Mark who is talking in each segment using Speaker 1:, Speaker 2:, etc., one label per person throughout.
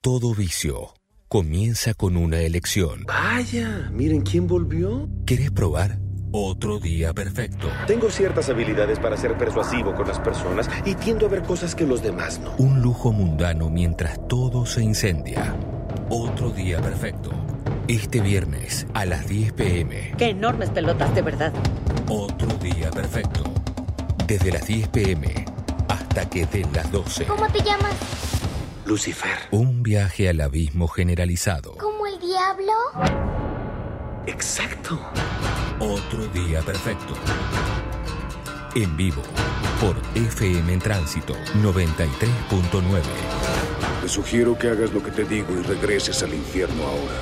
Speaker 1: Todo vicio comienza con una elección.
Speaker 2: Vaya, miren quién volvió.
Speaker 1: ¿Querés probar? Otro día perfecto.
Speaker 2: Tengo ciertas habilidades para ser persuasivo con las personas y tiendo a ver cosas que los demás no.
Speaker 1: Un lujo mundano mientras todo se incendia. Otro día perfecto. Este viernes a las 10 p.m.
Speaker 3: ¡Qué enormes pelotas, de verdad!
Speaker 1: Otro día perfecto. Desde las 10 p.m. hasta que den las 12.
Speaker 4: ¿Cómo te llamas?
Speaker 2: Lucifer.
Speaker 1: Un viaje al abismo generalizado.
Speaker 4: ¿Como el diablo?
Speaker 2: Exacto.
Speaker 1: Otro día perfecto. En vivo por FM en Tránsito 93.9.
Speaker 5: Te sugiero que hagas lo que te digo y regreses al infierno ahora.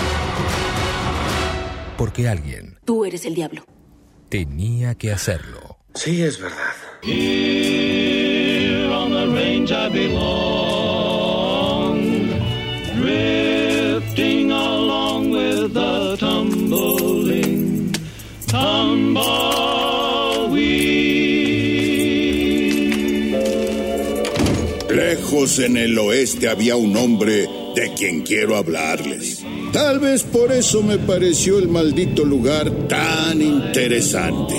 Speaker 1: Porque alguien...
Speaker 3: Tú eres el diablo.
Speaker 1: Tenía que hacerlo.
Speaker 2: Sí, es verdad.
Speaker 6: Here on the range I belong, drifting along with the tumbling tumbleweed.
Speaker 7: Lejos en el oeste había un hombre de quien quiero hablarles. Tal vez por eso me pareció el maldito lugar tan interesante.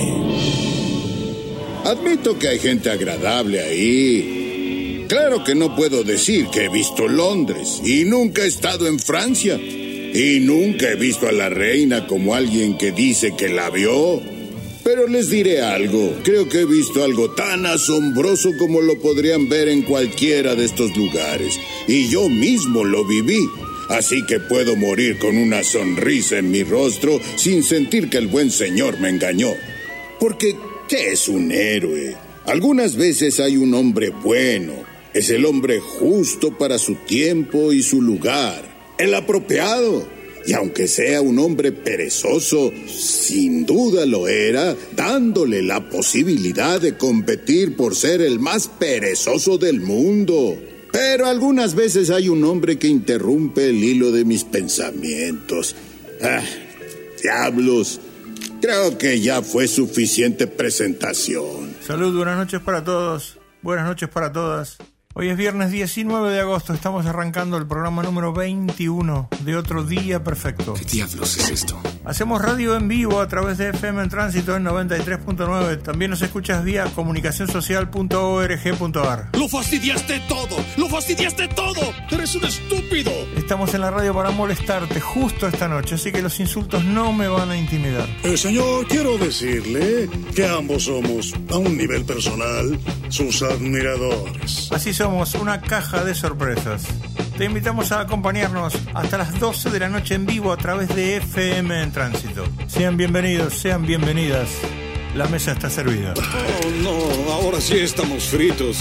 Speaker 7: Admito que hay gente agradable ahí. Claro que no puedo decir que he visto Londres y nunca he estado en Francia. Y nunca he visto a la reina como alguien que dice que la vio. Pero les diré algo, creo que he visto algo tan asombroso como lo podrían ver en cualquiera de estos lugares. Y yo mismo lo viví. Así que puedo morir con una sonrisa en mi rostro sin sentir que el buen señor me engañó. Porque, ¿qué es un héroe? Algunas veces hay un hombre bueno. Es el hombre justo para su tiempo y su lugar. El apropiado. Y aunque sea un hombre perezoso, sin duda lo era, dándole la posibilidad de competir por ser el más perezoso del mundo. Pero algunas veces hay un hombre que interrumpe el hilo de mis pensamientos. Diablos. Creo que ya fue suficiente presentación.
Speaker 8: Salud, buenas noches para todos. Buenas noches para todas. Hoy es viernes 19 de agosto, estamos arrancando el programa número 21 de Otro Día Perfecto.
Speaker 5: ¿Qué diablos es esto?
Speaker 8: Hacemos radio en vivo a través de FM en Tránsito en 93.9. También nos escuchas vía comunicacionsocial.org.ar.
Speaker 9: ¡Lo fastidiaste todo! ¡Lo fastidiaste todo! ¡Eres un estúpido!
Speaker 8: Estamos en la radio para molestarte justo esta noche, así que los insultos no me van a intimidar.
Speaker 9: Señor, quiero decirle que ambos somos, a un nivel personal, sus admiradores.
Speaker 8: Así somos, una caja de sorpresas. Te invitamos a acompañarnos hasta las 12 de la noche en vivo a través de FM en Tránsito. Sean bienvenidos, sean bienvenidas. La mesa está servida.
Speaker 9: Oh, no, ahora sí estamos fritos.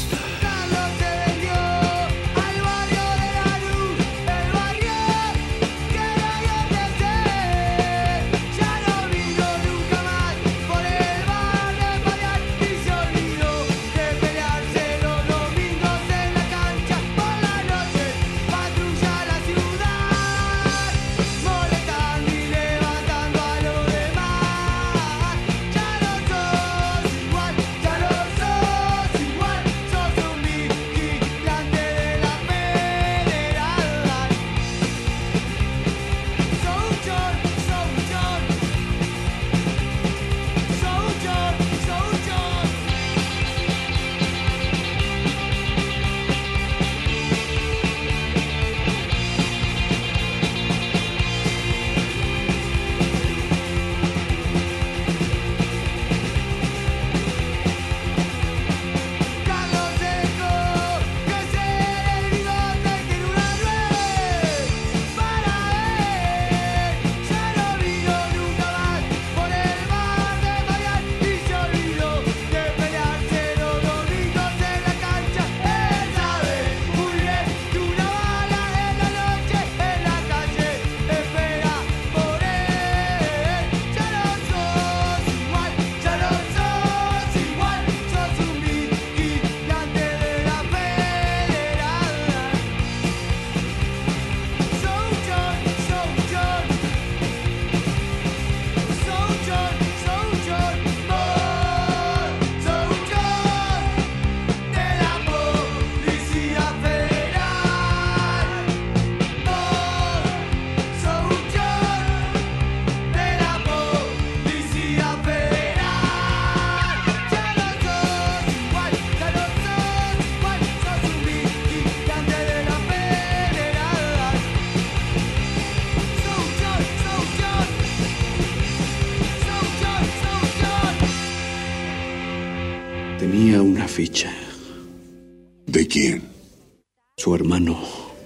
Speaker 5: ficha.
Speaker 7: ¿De quién?
Speaker 5: Su hermano.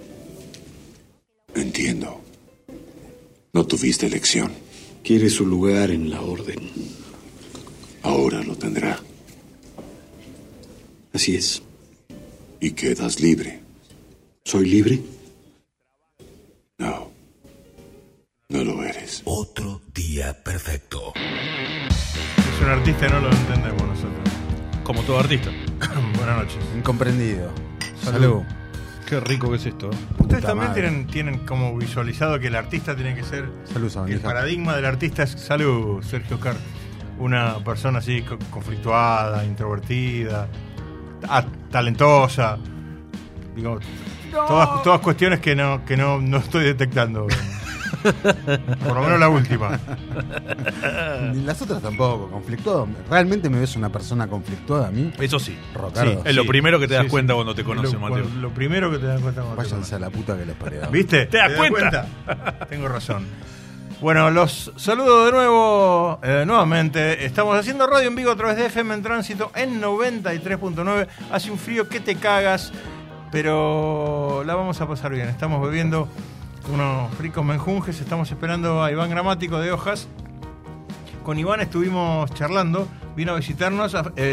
Speaker 7: Entiendo. No tuviste elección.
Speaker 5: Quiere su lugar en la orden.
Speaker 7: Ahora lo tendrá.
Speaker 5: Así es.
Speaker 7: Y quedas libre.
Speaker 5: ¿Soy libre?
Speaker 7: No. No lo eres.
Speaker 1: Otro día perfecto.
Speaker 8: Es un artista y no lo entendemos nosotros.
Speaker 4: Como todo artista.
Speaker 8: Buenas noches.
Speaker 10: Incomprendido.
Speaker 8: Salud.
Speaker 4: Qué rico que es esto.
Speaker 8: Ustedes
Speaker 10: Puta
Speaker 8: también
Speaker 10: madre.
Speaker 8: tienen como visualizado que el artista tiene que ser...
Speaker 10: Salud,
Speaker 8: que el
Speaker 10: Sabandija.
Speaker 8: paradigma del artista es... Salud, Sergio Oscar. Una persona así conflictuada, introvertida, talentosa. Digo, todas cuestiones que no estoy detectando. Por lo menos la última.
Speaker 10: Ni las otras tampoco. Conflictuado. ¿Realmente me ves una persona conflictuada a mí?
Speaker 4: Eso sí.
Speaker 10: Ricardo.
Speaker 4: Es lo primero que te das
Speaker 8: Sí,
Speaker 4: cuenta
Speaker 8: sí.
Speaker 4: cuando te conocen, Mateo.
Speaker 8: Lo primero que te das cuenta cuando te
Speaker 10: Váyanse a la puta que les parió.
Speaker 8: conocen. ¿Viste?
Speaker 4: ¿Te das cuenta?
Speaker 8: Tengo razón. Bueno, los saludo de nuevo, nuevamente. Estamos haciendo radio en vivo a través de FM en Tránsito en 93.9. Hace un frío que te cagas, pero la vamos a pasar bien. Estamos bebiendo unos ricos menjunjes. Estamos esperando a Iván Gramático de Hojas. Con Iván estuvimos charlando. Vino a visitarnos.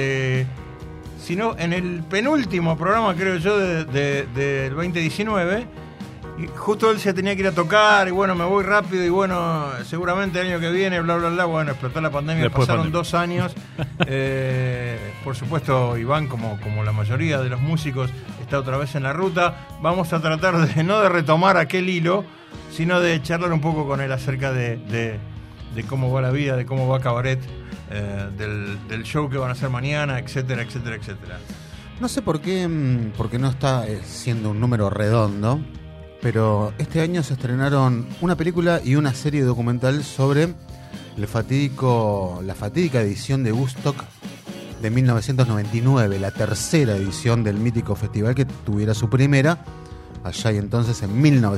Speaker 8: Sino en el penúltimo programa, creo yo, del 2019. Y justo él se tenía que ir a tocar. Y bueno, me voy rápido. Y bueno, seguramente el año que viene, bla, bla, bla. Bueno, explotó la pandemia.
Speaker 4: Después
Speaker 8: pasaron
Speaker 4: pandemia.
Speaker 8: 2 años. Por supuesto, Iván, como la mayoría de los músicos, está otra vez en la ruta. Vamos a tratar no de retomar aquel hilo, sino de charlar un poco con él acerca de cómo va la vida, de cómo va Cabaret, del show que van a hacer mañana, etcétera, etcétera, etcétera.
Speaker 10: No sé por qué, porque no está siendo un número redondo, pero este año se estrenaron una película y una serie documental sobre la fatídica edición de Woodstock de 1999, la tercera edición del mítico festival que tuviera su primera allá y entonces en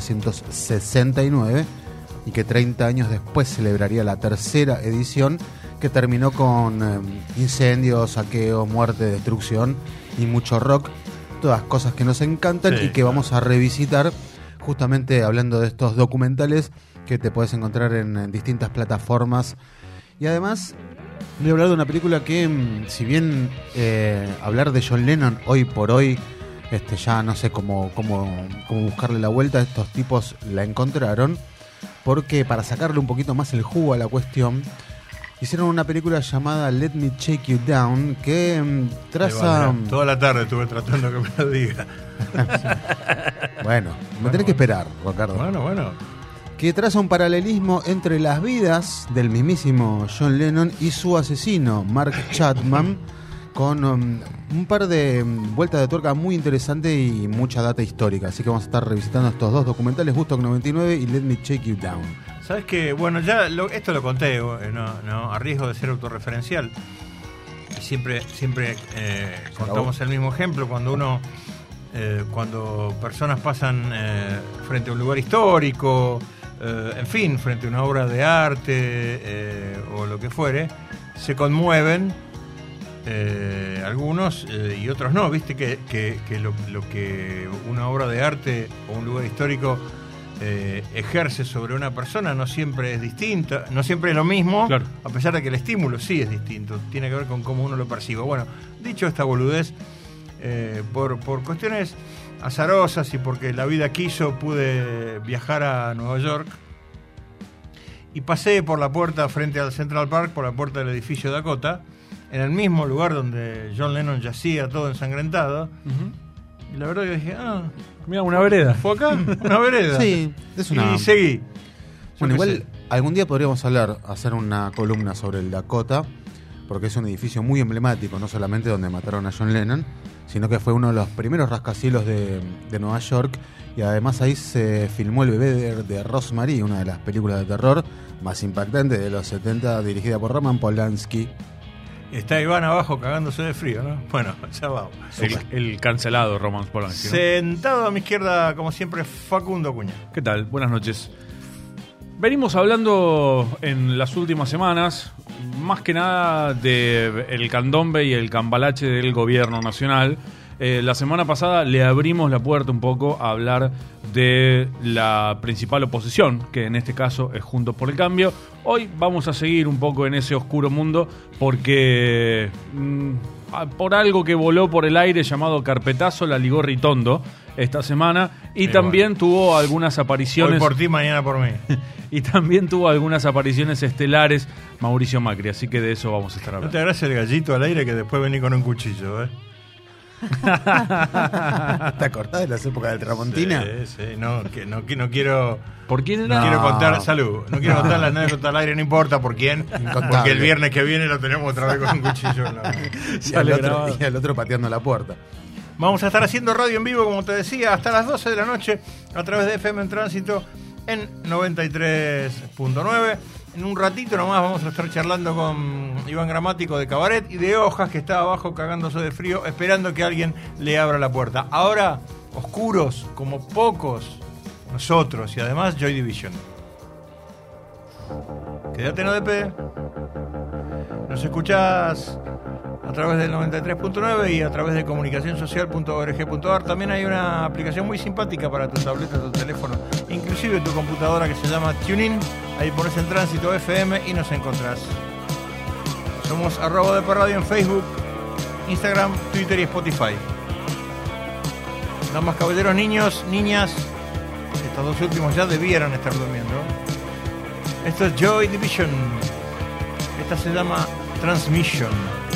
Speaker 10: 1969 y que 30 años después celebraría la tercera edición, que terminó con incendios, saqueos, muerte, destrucción y mucho rock, todas cosas que nos encantan,
Speaker 8: Sí,
Speaker 10: y que vamos a revisitar justamente hablando de estos documentales que te puedes encontrar en distintas plataformas. Y además voy a hablar de una película que, si bien hablar de John Lennon hoy por hoy, ya no sé cómo buscarle la vuelta, estos tipos la encontraron, porque para sacarle un poquito más el jugo a la cuestión, hicieron una película llamada Let Me Shake You Down, que traza...
Speaker 8: Toda la tarde estuve tratando que me lo diga.
Speaker 10: Bueno, me tenés que esperar, Ricardo.
Speaker 8: Bueno.
Speaker 10: Que traza un paralelismo entre las vidas del mismísimo John Lennon y su asesino, Mark Chapman, con un par de vueltas de tuerca muy interesantes y mucha data histórica. Así que vamos a estar revisitando estos dos documentales, Woodstock 99 y Let Me Shake You Down.
Speaker 8: Sabes que, bueno, ya esto lo conté, no, a riesgo de ser autorreferencial. Siempre contamos el mismo ejemplo cuando personas pasan frente a un lugar histórico, en fin, frente a una obra de arte o lo que fuere, se conmueven algunos y otros no. Viste que lo que una obra de arte o un lugar histórico ejerce sobre una persona no siempre es distinta, no siempre es lo mismo,
Speaker 4: claro,
Speaker 8: a pesar de que el estímulo sí es distinto, tiene que ver con cómo uno lo percibe. Bueno, dicho esta boludez, por cuestiones azarosas y porque la vida quiso, pude viajar a Nueva York y pasé por la puerta frente al Central Park, por la puerta del edificio Dakota, en el mismo lugar donde John Lennon yacía todo ensangrentado. Y la verdad que dije,
Speaker 4: mira, una vereda.
Speaker 8: ¿Fue acá? Una vereda.
Speaker 10: Sí, es una...
Speaker 8: Y seguí.
Speaker 10: Bueno, igual algún día podríamos hacer una columna sobre el Dakota, porque es un edificio muy emblemático, no solamente donde mataron a John Lennon, sino que fue uno de los primeros rascacielos de Nueva York, y además ahí se filmó El bebé de Rosemary, una de las películas de terror más impactantes de los 70, dirigida por Roman Polanski.
Speaker 8: Está Iván abajo cagándose de frío, ¿no? Bueno, ya vamos.
Speaker 4: El cancelado Roman Polanski, ¿no?
Speaker 8: Sentado a mi izquierda, como siempre, Facundo Cuña.
Speaker 4: ¿Qué tal? Buenas noches. Venimos hablando en las últimas semanas, más que nada de el candombe y el cambalache del gobierno nacional. La semana pasada le abrimos la puerta un poco a hablar de la principal oposición, que en este caso es Juntos por el Cambio. Hoy vamos a seguir un poco en ese oscuro mundo porque por algo que voló por el aire llamado carpetazo la ligó Ritondo esta semana y también tuvo algunas apariciones...
Speaker 8: Hoy por ti, mañana por mí.
Speaker 4: Y también tuvo algunas apariciones estelares Mauricio Macri, así que de eso vamos a estar hablando.
Speaker 8: No te agarres el gallito al aire que después vení con un cuchillo, ¿eh?
Speaker 10: ¿Te acordás de las épocas del Tramontina?
Speaker 8: Sí, no quiero...
Speaker 4: ¿Por quién
Speaker 8: no
Speaker 4: era?
Speaker 8: quiero contar, salud. No quiero contar las anécdotas al aire, no importa por quién. Porque el viernes que viene lo tenemos otra vez con un cuchillo en la...
Speaker 10: y el otro pateando la puerta.
Speaker 8: Vamos a estar haciendo radio en vivo, como te decía, hasta las 12 de la noche a través de FM en Tránsito en 93.9. En un ratito nomás vamos a estar charlando con Iván Gramático de Cabaret y de Hojas, que está abajo cagándose de frío, esperando que alguien le abra la puerta. Ahora, oscuros, como pocos nosotros, y además Joy Division. Quédate en ODP. Nos escuchás a través del 93.9 y a través de comunicacionsocial.org.ar. También hay una aplicación muy simpática para tu tableta, tu teléfono, inclusive tu computadora, que se llama TuneIn. Ahí pones en Tránsito FM y nos encontrás. Somos @ODP Radio en Facebook, Instagram, Twitter y Spotify. Damas, caballeros, niños, niñas, estos dos últimos ya debieran estar durmiendo. Esto es Joy Division. Esta se llama Transmission.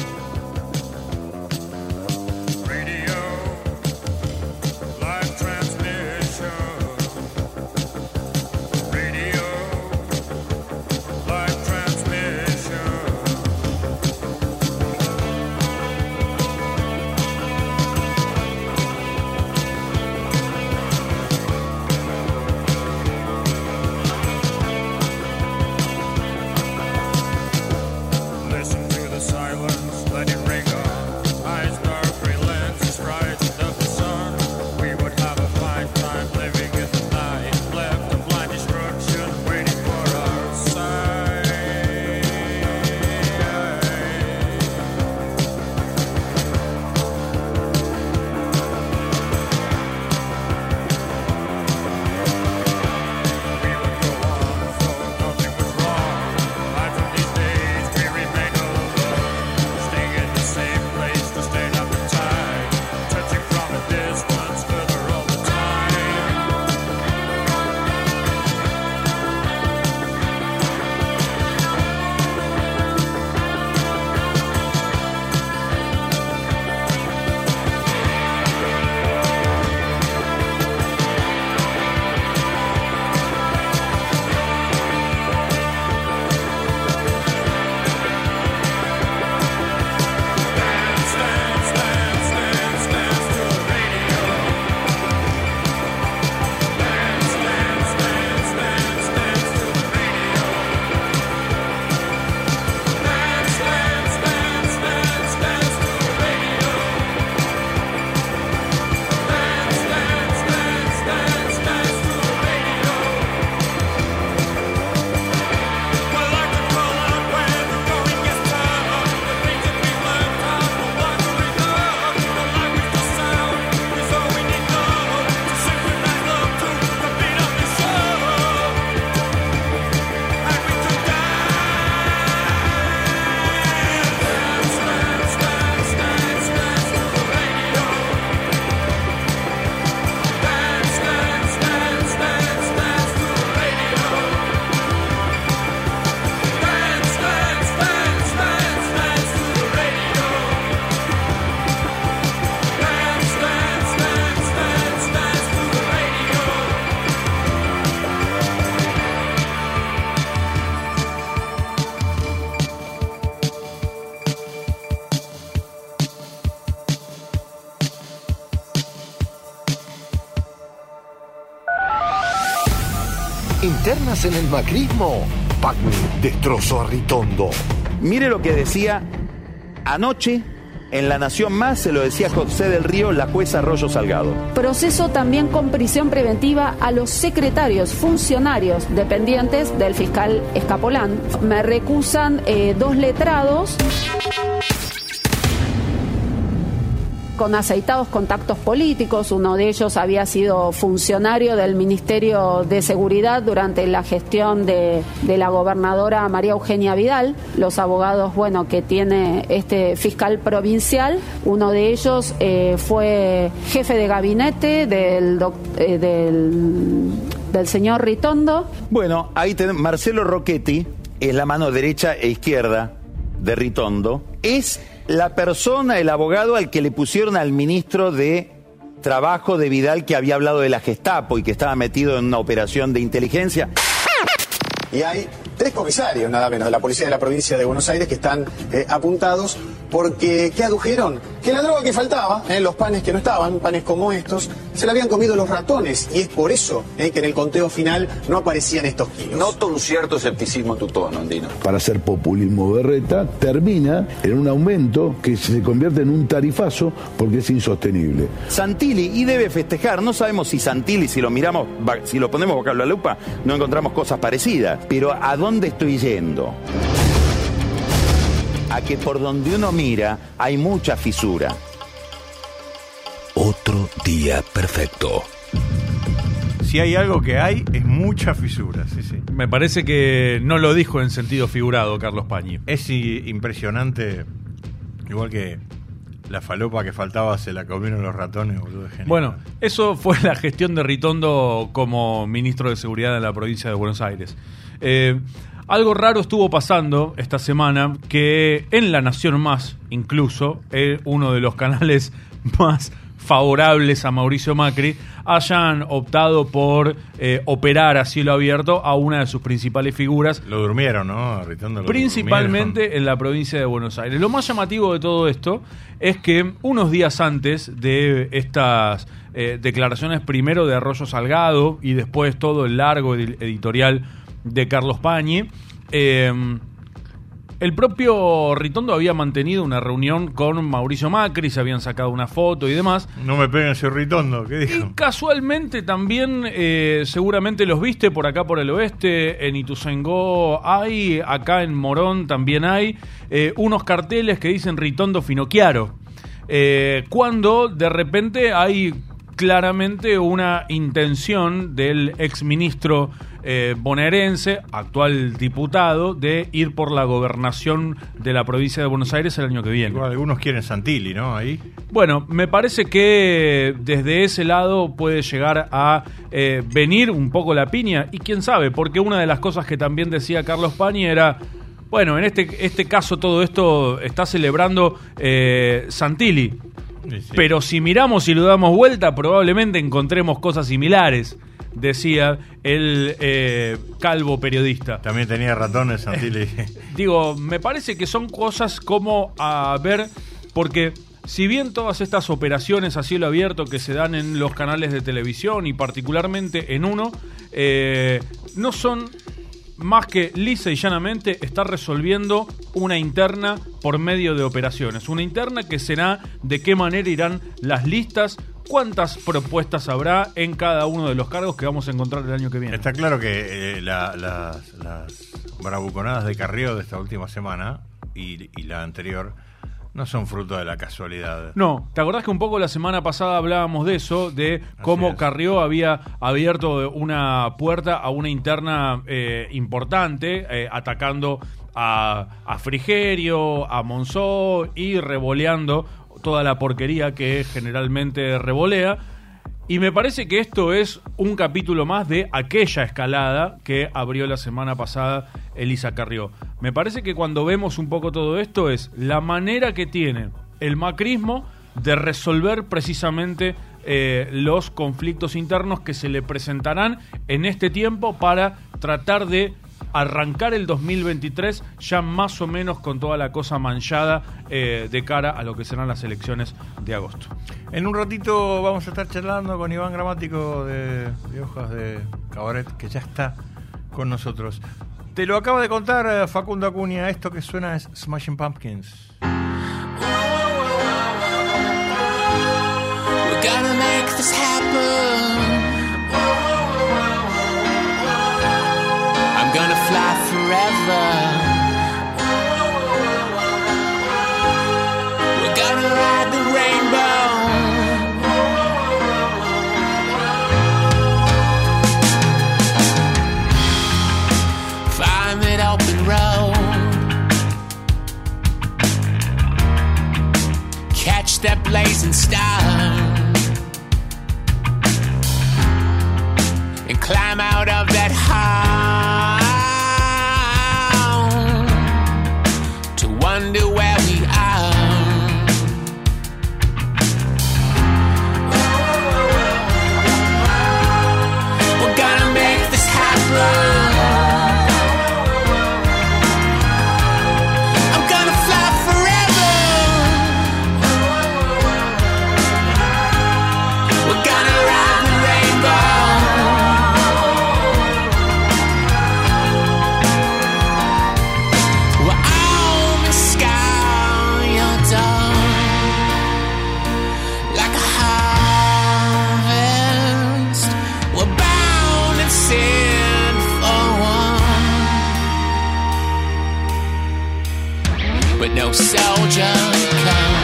Speaker 11: Internas en el macrismo. Pagni destrozó a Ritondo.
Speaker 12: Mire lo que decía anoche En La Nación Más se lo decía José del Río, la jueza Arroyo Salgado.
Speaker 13: Proceso también con prisión preventiva a los secretarios, funcionarios dependientes del fiscal Escapolán. Me recusan 2 letrados con aceitados contactos políticos. Uno de ellos había sido funcionario del Ministerio de Seguridad durante la gestión de la gobernadora María Eugenia Vidal. Los abogados, que tiene este fiscal provincial, uno de ellos fue jefe de gabinete del señor Ritondo.
Speaker 12: Bueno, ahí tenemos Marcelo Rocchetti, es la mano derecha e izquierda de Ritondo. Es la persona, el abogado al que le pusieron al ministro de Trabajo de Vidal, que había hablado de la Gestapo y que estaba metido en una operación de inteligencia.
Speaker 14: Y hay 3 comisarios, nada menos, de la policía de la provincia de Buenos Aires que están apuntados porque, ¿qué adujeron? Que la droga que faltaba, los panes que no estaban, panes como estos, se la habían comido los ratones. Y es por eso que en el conteo final no aparecían estos kilos.
Speaker 15: Noto un cierto escepticismo en tu tono, Andino.
Speaker 16: Para hacer populismo berreta, termina en un aumento que se convierte en un tarifazo porque es insostenible.
Speaker 12: Santilli, y debe festejar, no sabemos si Santilli, si lo miramos, si lo ponemos bajo la lupa, no encontramos cosas parecidas. Pero ¿a dónde estoy yendo? A que por donde uno mira hay mucha fisura.
Speaker 1: Otro día perfecto.
Speaker 8: Si hay algo que hay, es mucha fisura, sí.
Speaker 4: Me parece que no lo dijo en sentido figurado Carlos Pañi.
Speaker 8: Es impresionante, igual que la falopa que faltaba se la comieron los ratones, boludo. Genial.
Speaker 4: Bueno, eso fue la gestión de Ritondo como ministro de Seguridad en la provincia de Buenos Aires. Algo raro estuvo pasando esta semana, que en La Nación Más, incluso, uno de los canales más favorables a Mauricio Macri, hayan optado por operar a cielo abierto a una de sus principales figuras.
Speaker 8: Lo durmieron, ¿no? Ritondo
Speaker 4: principalmente en la provincia de Buenos Aires. Lo más llamativo de todo esto es que unos días antes de estas declaraciones, primero de Arroyo Salgado y después todo el largo editorial de Carlos Pañi, el propio Ritondo había mantenido una reunión con Mauricio Macri, se habían sacado una foto y demás.
Speaker 8: No me peguen ese Ritondo, ¿qué dijo?
Speaker 4: Y casualmente también, seguramente los viste por acá por el oeste, en Ituzaingó hay, acá en Morón también hay, unos carteles que dicen Ritondo Finocchiaro, cuando de repente hay claramente una intención del exministro bonaerense, actual diputado, de ir por la gobernación de la provincia de Buenos Aires el año que viene.
Speaker 8: Igual, algunos quieren Santilli, ¿no? Ahí.
Speaker 4: Bueno, me parece que desde ese lado puede llegar a venir un poco la piña, y quién sabe, porque una de las cosas que también decía Carlos Pañi era: bueno, en este caso todo esto está celebrando Santilli. Sí. Pero si miramos y lo damos vuelta, probablemente encontremos cosas similares, decía el calvo periodista.
Speaker 8: También tenía ratones, Santilli.
Speaker 4: Digo, me parece que son cosas como a ver, porque si bien todas estas operaciones a cielo abierto que se dan en los canales de televisión y particularmente en uno, no son más que lisa y llanamente estar resolviendo una interna por medio de operaciones. Una interna que será de qué manera irán las listas, cuántas propuestas habrá en cada uno de los cargos que vamos a encontrar el año que viene.
Speaker 8: Está claro que las bravuconadas de Carrió de esta última semana y la anterior no son fruto de la casualidad.
Speaker 4: No, ¿te acordás que un poco la semana pasada hablábamos de eso, de cómo Carrió había abierto una puerta a una interna importante, atacando a Frigerio, a Monzó y revoleando toda la porquería que generalmente revolea? Y me parece que esto es un capítulo más de aquella escalada que abrió la semana pasada Elisa Carrió. Me parece que cuando vemos un poco todo esto es la manera que tiene el macrismo de resolver precisamente los conflictos internos que se le presentarán en este tiempo para tratar de arrancar el 2023 ya más o menos con toda la cosa manchada de cara a lo que serán las elecciones de agosto.
Speaker 8: En un ratito vamos a estar charlando con Iván Gramático de Hojas de Cabaret, que ya está con nosotros. Te lo acaba de contar Facundo Acuña, esto que suena es Smashing Pumpkins.
Speaker 17: this happen. I'm gonna fly forever. We're gonna ride the rainbow. Find that open road. Catch that blazing star and climb out of that hole to wonder where we are. We're gonna make this happen. No soldier comes.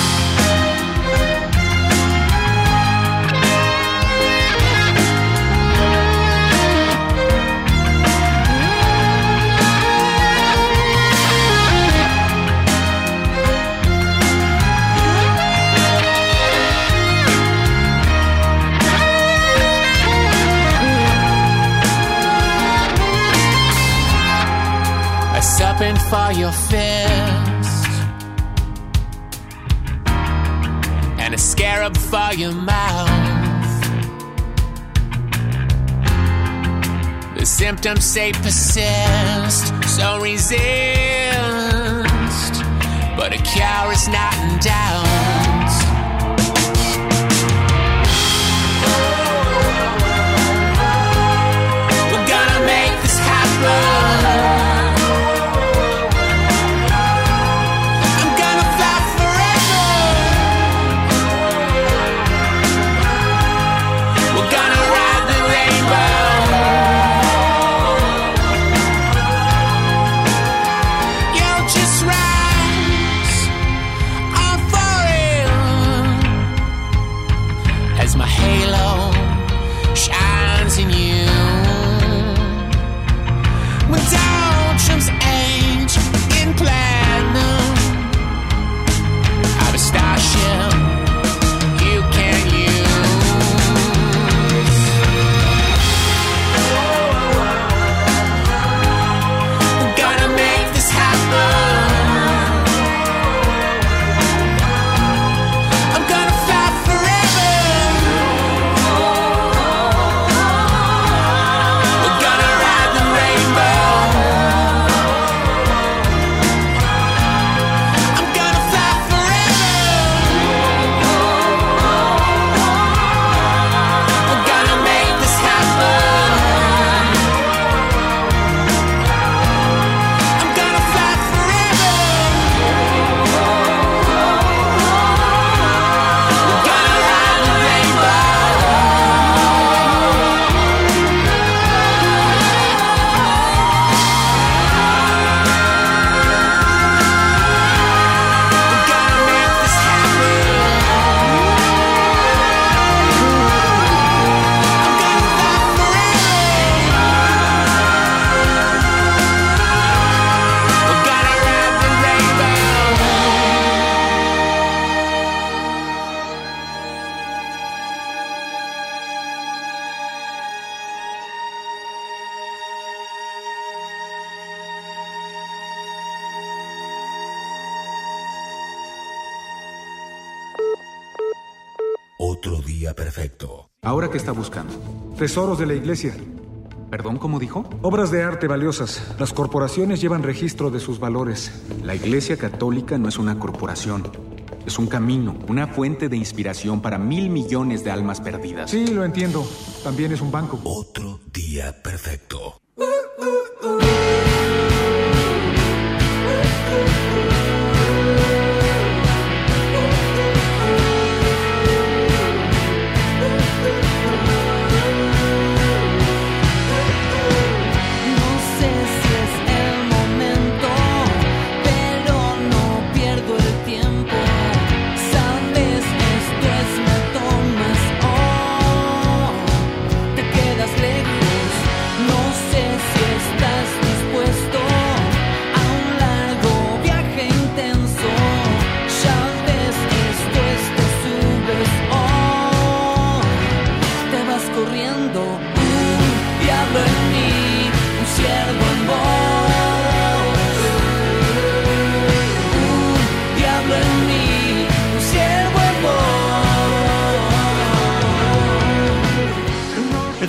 Speaker 17: A serpent for your fist and a scarab for your mouth. The symptoms say persist, so resist. But a cure is not in doubt. We're gonna make this happen.
Speaker 1: Otro día perfecto.
Speaker 18: ¿Ahora qué está buscando? Tesoros de la iglesia. ¿Perdón, cómo dijo? Obras de arte valiosas. Las corporaciones llevan registro de sus valores.
Speaker 19: La Iglesia Católica no es una corporación. Es un camino, una fuente de inspiración para 1,000 millones de almas perdidas.
Speaker 18: Sí, lo entiendo. También es un banco.
Speaker 1: Otro día perfecto.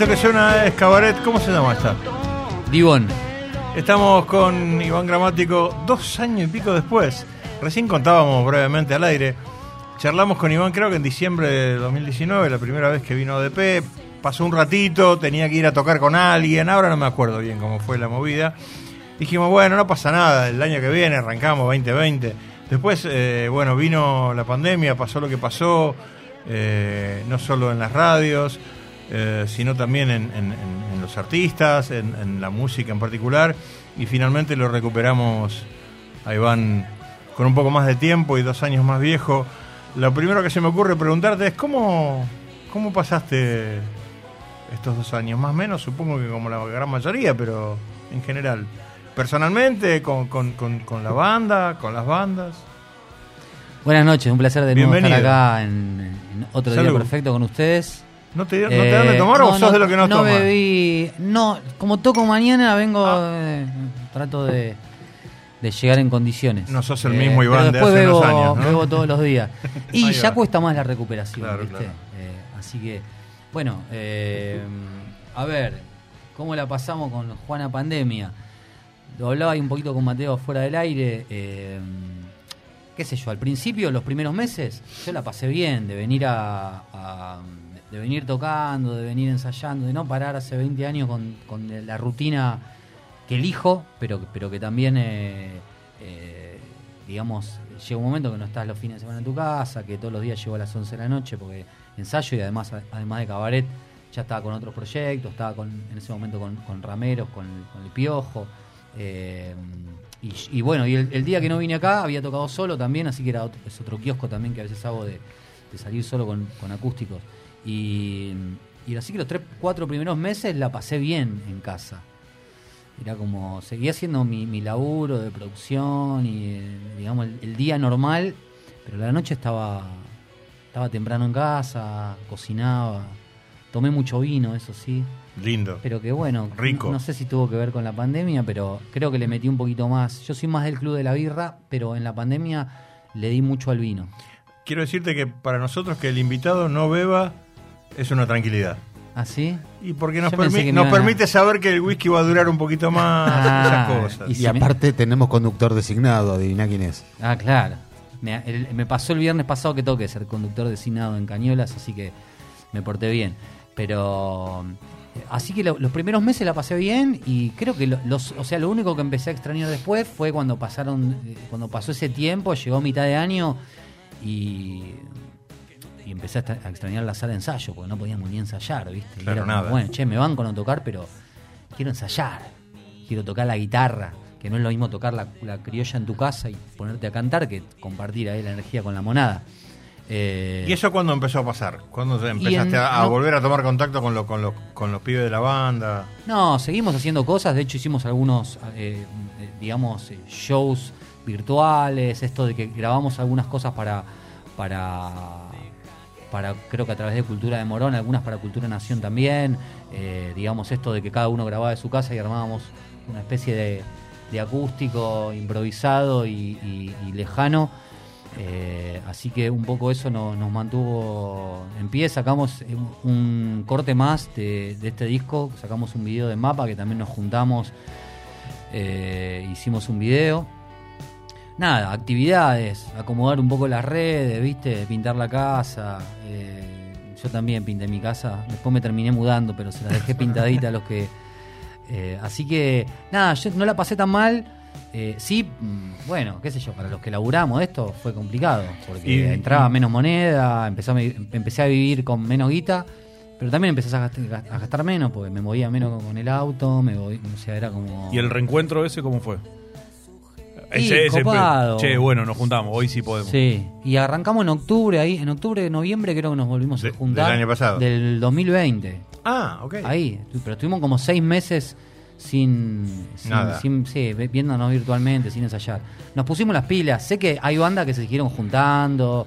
Speaker 8: Esto que suena es Cabaret. ¿Cómo se llama esta?
Speaker 20: Divón.
Speaker 8: Estamos con Iván Gramático 2 años y pico después. Recién contábamos brevemente al aire. Charlamos con Iván, creo que en diciembre de 2019, la primera vez que vino a ODP. Pasó un ratito, tenía que ir a tocar con alguien. Ahora no me acuerdo bien cómo fue la movida. Dijimos, bueno, no pasa nada. El año que viene arrancamos 2020. Después, bueno, vino la pandemia, pasó lo que pasó. No solo en las radios, sino también en los artistas, en la música en particular, y finalmente lo recuperamos a Iván con un poco más de tiempo y 2 años más viejo. Lo primero que se me ocurre preguntarte es ¿cómo pasaste estos 2 años? Más o menos, supongo que como la gran mayoría, pero en general, personalmente, con la banda, con las bandas.
Speaker 20: Buenas noches, un placer de nuevo estar acá en otro
Speaker 8: Salud.
Speaker 20: día perfecto con ustedes.
Speaker 8: ¿No te dan de tomar o sos de lo que no toma?
Speaker 20: No bebí, no, como toco mañana vengo, trato de llegar en condiciones.
Speaker 8: No sos el mismo Iván de
Speaker 20: después
Speaker 8: hace
Speaker 20: bebo,
Speaker 8: unos años, ¿no?
Speaker 20: Bebo todos los días. Y
Speaker 8: Ahí
Speaker 20: ya
Speaker 8: va.
Speaker 20: cuesta más la recuperación,
Speaker 8: Claro,
Speaker 20: ¿viste?
Speaker 8: claro.
Speaker 20: Así que, bueno, a ver, ¿cómo la pasamos con Juana Pandemia? Lo hablaba ahí un poquito con Mateo fuera del aire. Qué sé yo, al principio, los primeros meses, yo la pasé bien, de venir de venir tocando, de venir ensayando, de no parar hace 20 años con la rutina que elijo, pero que también, digamos, llega un momento que no estás los fines de semana en tu casa, que todos los días llego a las 11 de la noche porque ensayo, y además de Cabaret, ya estaba con otros proyectos, estaba en ese momento con Rameros, con el Piojo. Y bueno, y el día que no vine acá había tocado solo también, así que es otro kiosco también que a veces hago de salir solo con acústicos. Y así que los 3-4 primeros meses la pasé bien en casa. Era como, seguía haciendo mi laburo de producción y digamos el día normal, pero la noche estaba temprano en casa, cocinaba, tomé mucho vino, eso sí.
Speaker 8: Lindo.
Speaker 20: Pero que bueno,
Speaker 8: rico.
Speaker 20: No sé si tuvo que ver con la pandemia, pero creo que le metí un poquito más. Yo soy más del club de la birra, pero en la pandemia le di mucho al vino.
Speaker 8: Quiero decirte que para nosotros que el invitado no beba es una tranquilidad.
Speaker 20: ¿Ah, sí?
Speaker 8: Y porque nos
Speaker 20: Yo pensé que me iban a-
Speaker 8: permite saber que el whisky va a durar un poquito más, esas cosas.
Speaker 10: Y aparte tenemos conductor designado, adivina quién es.
Speaker 20: Ah, claro. Me pasó el viernes pasado que tengo que ser conductor designado en Cañuelas, así que me porté bien. Pero así que los primeros meses la pasé bien, y creo que lo único que empecé a extrañar después fue cuando pasó ese tiempo, llegó mitad de año y empecé a extrañar la sala de ensayo, porque no podíamos ni ensayar, ¿viste? Y
Speaker 8: Claro,
Speaker 20: era como,
Speaker 8: nada.
Speaker 20: bueno, me banco no tocar, pero quiero ensayar, quiero tocar la guitarra, que no es lo mismo tocar la criolla en tu casa y ponerte a cantar que compartir ahí la energía con la monada.
Speaker 8: ¿Y eso cuándo empezó a pasar? ¿Cuándo empezaste a volver a tomar contacto con los pibes de la banda?
Speaker 20: No, seguimos haciendo cosas. De hecho, hicimos algunos, shows virtuales. Esto de que grabamos algunas cosas para creo que a través de Cultura de Morón, algunas para Cultura Nación también. Esto de que cada uno grababa de su casa y armábamos una especie de acústico improvisado y lejano. Así que un poco eso nos mantuvo en pie. Sacamos un corte más de este disco, sacamos un video de Mapa, que también nos juntamos, hicimos un video. Nada, actividades, acomodar un poco las redes, ¿viste? Pintar la casa. Yo también pinté mi casa, después me terminé mudando, pero se la dejé pintadita a los que... así que, nada, yo no la pasé tan mal. Sí, bueno, qué sé yo, para los que laburamos esto fue complicado, porque entraba menos moneda, empecé a vivir con menos guita, pero también empecé a gastar menos, porque me movía menos con el auto, era como...
Speaker 4: ¿Y el reencuentro ese cómo fue?
Speaker 20: Copado.
Speaker 4: Bueno, nos juntamos, hoy sí podemos.
Speaker 20: Sí, y arrancamos en octubre, noviembre creo que nos volvimos a juntar.
Speaker 8: ¿Del año pasado?
Speaker 20: Del 2020.
Speaker 8: Ah, ok.
Speaker 20: Ahí, pero estuvimos como 6 meses sin
Speaker 8: nada.
Speaker 20: Viéndonos virtualmente, sin ensayar. Nos pusimos las pilas. Sé que hay bandas que se siguieron juntando,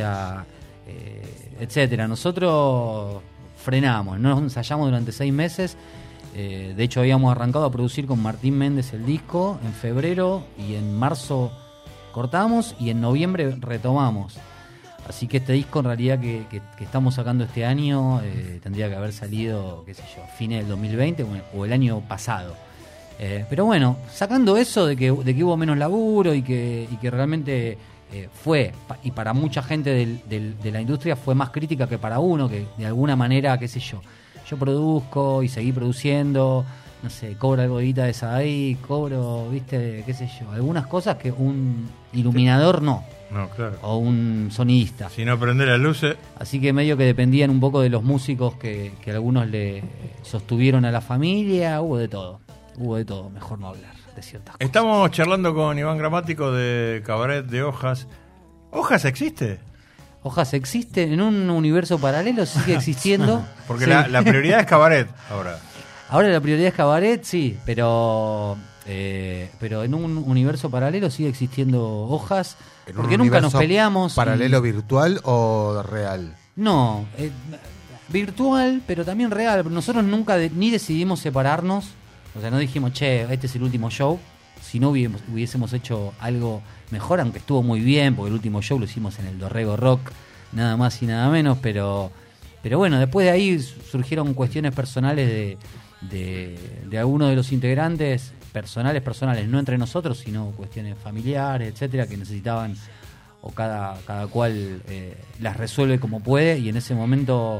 Speaker 20: etcétera. Nosotros frenamos, no nos ensayamos durante 6 meses. De hecho, habíamos arrancado a producir con Martín Méndez el disco en febrero, y en marzo cortamos y en noviembre retomamos. Así que este disco en realidad que estamos sacando este año tendría que haber salido, qué sé yo, a fines del 2020 o el año pasado. Pero bueno, sacando eso de que hubo menos laburo y que realmente fue, y para mucha gente de la industria fue más crítica que para uno, que de alguna manera, qué sé yo produzco y seguí produciendo, no sé, cobro algo de guita de Sadai, cobro, viste, qué sé yo, algunas cosas que un iluminador no,
Speaker 8: claro.
Speaker 20: O un sonidista.
Speaker 8: Si no prende las luces.
Speaker 20: Así que medio que dependían un poco de los músicos que algunos le sostuvieron a la familia, hubo de todo, mejor no hablar de ciertas cosas.
Speaker 8: Estamos charlando con Iván Gramático de Cabaret de Hojas. ¿Hojas existe?
Speaker 20: Hojas existe, en un universo paralelo sigue existiendo.
Speaker 8: Porque
Speaker 20: sí.
Speaker 8: la prioridad es Cabaret ahora.
Speaker 20: Ahora la prioridad es Cabaret, sí, pero en un universo paralelo sigue existiendo Hojas, porque nunca nos peleamos.
Speaker 10: ¿Paralelo virtual o real?
Speaker 20: No, virtual, pero también real. Nosotros nunca ni decidimos separarnos, o sea, no dijimos, che, este es el último show, si no hubiésemos hecho algo mejor, aunque estuvo muy bien, porque el último show lo hicimos en el Dorrego Rock, nada más y nada menos, pero bueno, después de ahí surgieron cuestiones personales de algunos de los integrantes, personales, no entre nosotros, sino cuestiones familiares, etcétera, que necesitaban, o cada cual las resuelve como puede, y en ese momento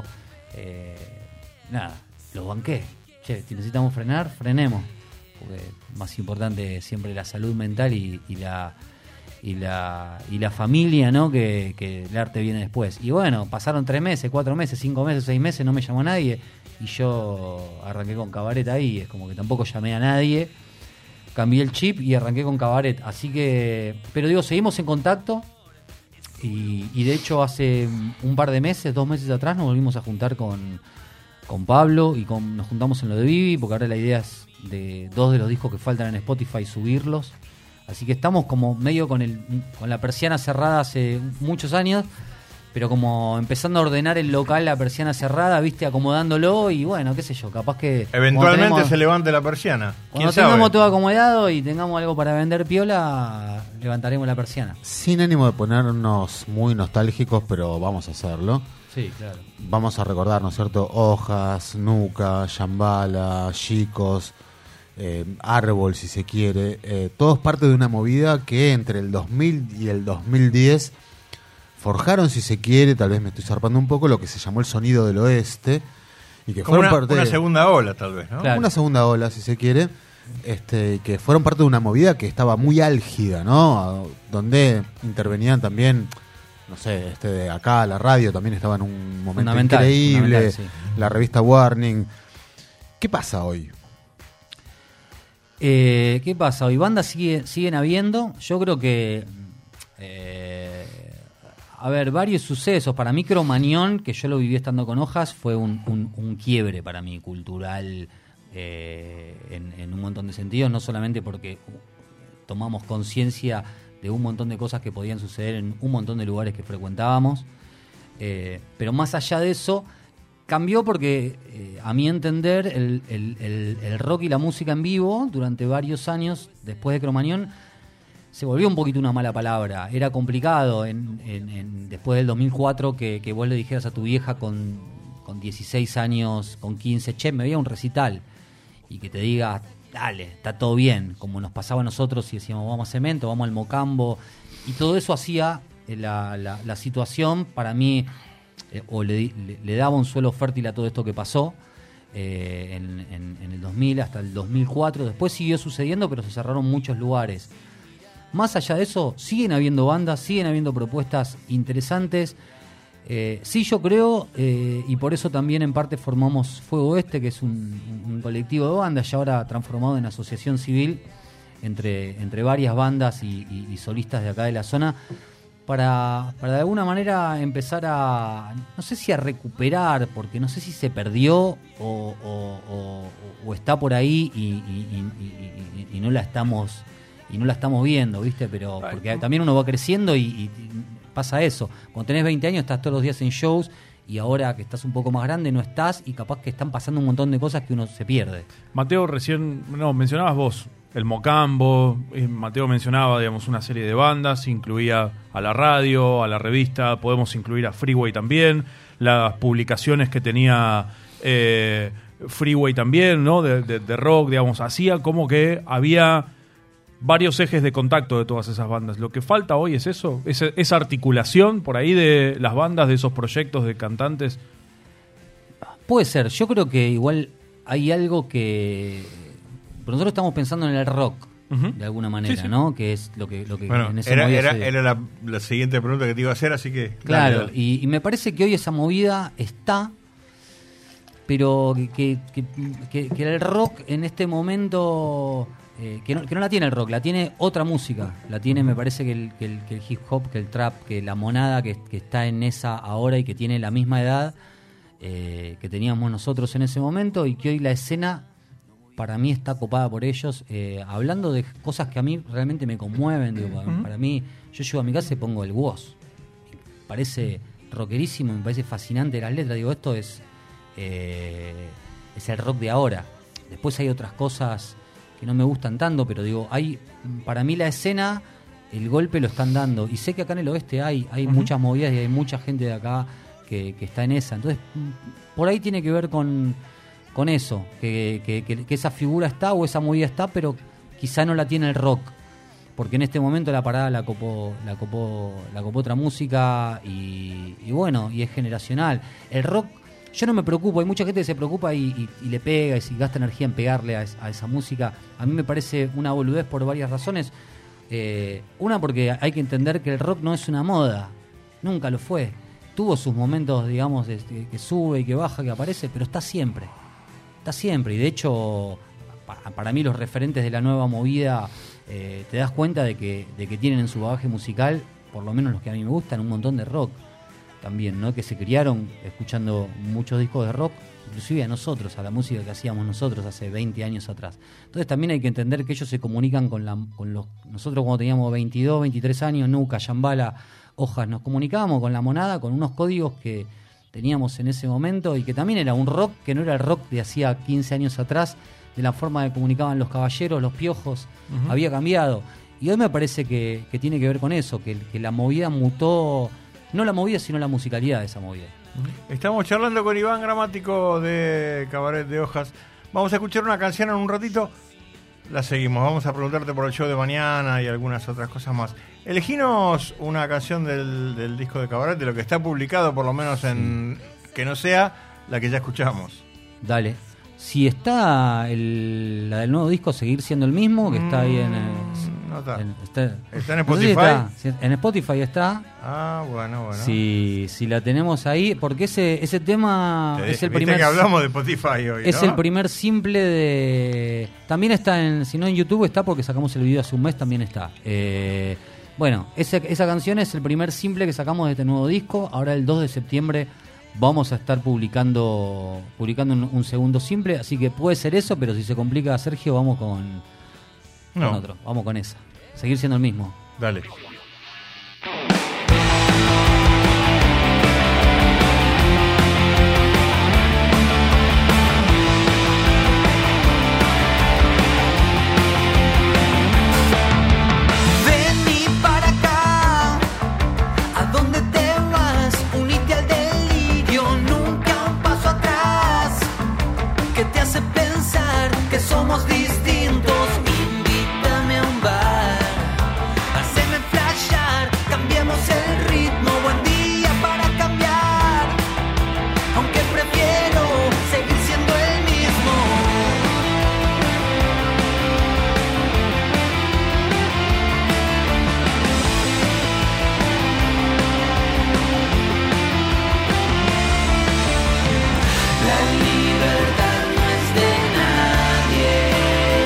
Speaker 20: los banqué. Che, si necesitamos frenar, frenemos, porque más importante siempre la salud mental y la familia, ¿no? Que el arte viene después. Y bueno, pasaron 3 meses, 4 meses, 5 meses, 6 meses, no me llamó nadie, y yo arranqué con Cabaret ahí, es como que tampoco llamé a nadie, cambié el chip y arranqué con Cabaret. Así que, pero digo, seguimos en contacto, y de hecho hace un par de meses, 2 meses atrás, nos volvimos a juntar con Pablo, y nos juntamos en lo de Vivi, porque ahora la idea es de 2 de los discos que faltan en Spotify subirlos. Así que estamos como medio con la persiana cerrada hace muchos años, pero como empezando a ordenar el local, la persiana cerrada, viste, acomodándolo, y bueno, qué sé yo, capaz que
Speaker 8: eventualmente se levante la persiana.
Speaker 20: Cuando tengamos todo acomodado y tengamos algo para vender piola, levantaremos la persiana.
Speaker 10: Sin ánimo de ponernos muy nostálgicos, pero vamos a hacerlo.
Speaker 20: Sí, claro.
Speaker 10: Vamos a recordar, ¿no es cierto? Hojas, Nuca, Shambhala, Chicos, Árbol, si se quiere. Todos parte de una movida que entre el 2000 y el 2010 forjaron, si se quiere, tal vez me estoy zarpando un poco, lo que se llamó el sonido del oeste, y que
Speaker 8: como
Speaker 10: fueron
Speaker 8: una segunda ola, tal vez, ¿no?
Speaker 10: Claro. Una segunda ola, si se quiere, que fueron parte de una movida que estaba muy álgida, ¿no? Donde intervenían también, no sé, de acá, la radio también estaba en un momento increíble, sí. La revista Warning. ¿Qué pasa hoy?
Speaker 20: ¿Qué pasa hoy? Bandas siguen habiendo. Yo creo que varios sucesos. Para mí Cromañón, que yo lo viví estando con Hojas, fue un quiebre para mí cultural, en un montón de sentidos, no solamente porque tomamos conciencia de un montón de cosas que podían suceder en un montón de lugares que frecuentábamos, pero más allá de eso cambió porque, a mi entender, el rock y la música en vivo durante varios años después de Cromañón se volvió un poquito una mala palabra. Era complicado después del 2004 que vos le dijeras a tu vieja con 16 años, con 15, che, me voy a un recital, y que te diga, dale, está todo bien, como nos pasaba a nosotros y decíamos, vamos a Cemento, vamos al Mocambo, y todo eso hacía la situación, para mí, o le daba un suelo fértil a todo esto que pasó en el 2000 hasta el 2004. Después siguió sucediendo, pero se cerraron muchos lugares. Más allá de eso, siguen habiendo bandas, siguen habiendo propuestas interesantes. Sí, yo creo, y por eso también en parte formamos Fuego Este, que es un colectivo de bandas, ya ahora transformado en asociación civil entre varias bandas y solistas de acá de la zona, para de alguna manera empezar a, no sé si a recuperar, porque no sé si se perdió o está por ahí y no la estamos viendo, ¿viste? Pero porque también uno va creciendo y pasa eso. Cuando tenés 20 años estás todos los días en shows, y ahora que estás un poco más grande no estás, y capaz que están pasando un montón de cosas que uno se pierde.
Speaker 4: Mateo, mencionabas vos el Mocambo. Mateo mencionaba, digamos, una serie de bandas, incluía a la radio, a la revista, podemos incluir a Freeway también, las publicaciones que tenía Freeway también, ¿no? De rock, digamos, hacía como que había varios ejes de contacto de todas esas bandas. Lo que falta hoy es eso, esa articulación por ahí de las bandas, de esos proyectos de cantantes.
Speaker 20: Puede ser, yo creo que igual hay algo que... Pero nosotros estamos pensando en el rock, de alguna manera,
Speaker 8: Sí, sí.
Speaker 20: ¿no? Que es lo que
Speaker 8: Bueno,
Speaker 20: en esa movida
Speaker 8: era la siguiente pregunta que te iba a hacer, así que...
Speaker 20: Claro,
Speaker 8: dale.
Speaker 20: y me parece que hoy esa movida está, pero que el rock en este momento... que no la tiene el rock, la tiene otra música. La tiene, me parece, que el hip hop, que el trap, que la monada que está en esa ahora y que tiene la misma edad que teníamos nosotros en ese momento, y que hoy la escena para mí está copada por ellos, hablando de cosas que a mí realmente me conmueven. Digo, para mí, yo llego a mi casa y pongo el Woz. Me parece rockerísimo, me parece fascinante las letras. Digo, esto es el rock de ahora. Después hay otras cosas que no me gustan tanto, pero digo, para mí la escena, el golpe lo están dando. Y sé que acá en el oeste hay muchas movidas y hay mucha gente de acá que está en esa. Entonces, por ahí tiene que ver con eso, que esa figura está o esa movida está, pero quizá no la tiene el rock. Porque en este momento la parada la copó otra música y bueno, y es generacional. El rock, yo no me preocupo, hay mucha gente que se preocupa y le pega y gasta energía en pegarle a esa música. A mí me parece una boludez por varias razones. Una, porque hay que entender que el rock no es una moda, nunca lo fue. Tuvo sus momentos, digamos, que sube y que baja, que aparece, pero está siempre. Está siempre. Y de hecho, para mí los referentes de la nueva movida, te das cuenta de que tienen en su bagaje musical, por lo menos los que a mí me gustan, un montón de rock también, ¿no? Que se criaron escuchando muchos discos de rock, inclusive a nosotros, a la música que hacíamos nosotros hace 20 años atrás. Entonces también hay que entender que ellos se comunican con nosotros cuando teníamos 22, 23 años, Nuca, Yambala, Hojas, nos comunicábamos con la monada, con unos códigos que teníamos en ese momento y que también era un rock que no era el rock de hacía 15 años atrás, de la forma que comunicaban los Caballeros, los Piojos, había cambiado. Y hoy me parece que tiene que ver con eso, que la movida mutó, no la movida, sino la musicalidad de esa movida.
Speaker 8: Estamos charlando con Iván Gramático de Cabaret de Hojas. Vamos a escuchar una canción en un ratito. La seguimos. Vamos a preguntarte por el show de mañana y algunas otras cosas más. Eleginos una canción del disco de Cabaret, de lo que está publicado, por lo menos en que no sea la que ya escuchamos.
Speaker 20: Dale. Si está la del nuevo disco, seguir siendo el mismo, que está ahí en...
Speaker 8: No está.
Speaker 20: ¿Está
Speaker 8: en Spotify?
Speaker 20: En Spotify está.
Speaker 8: Ah, bueno.
Speaker 20: Si la tenemos ahí, porque ese tema es el primer...
Speaker 8: que hablamos de Spotify hoy,
Speaker 20: es
Speaker 8: ¿no?
Speaker 20: el primer simple de... También está si no en YouTube está, porque sacamos el video hace un mes, también está. Bueno, esa canción es el primer simple que sacamos de este nuevo disco. Ahora el 2 de septiembre vamos a estar publicando un segundo simple, así que puede ser eso, pero si se complica, Sergio, vamos con otro. Vamos con esa. Seguir siendo el mismo.
Speaker 8: Dale.
Speaker 21: Somos distintos, invítame a un bar, haceme flashear, cambiemos el ritmo, buen día para cambiar, aunque prefiero seguir siendo el mismo. La libertad no es de nadie.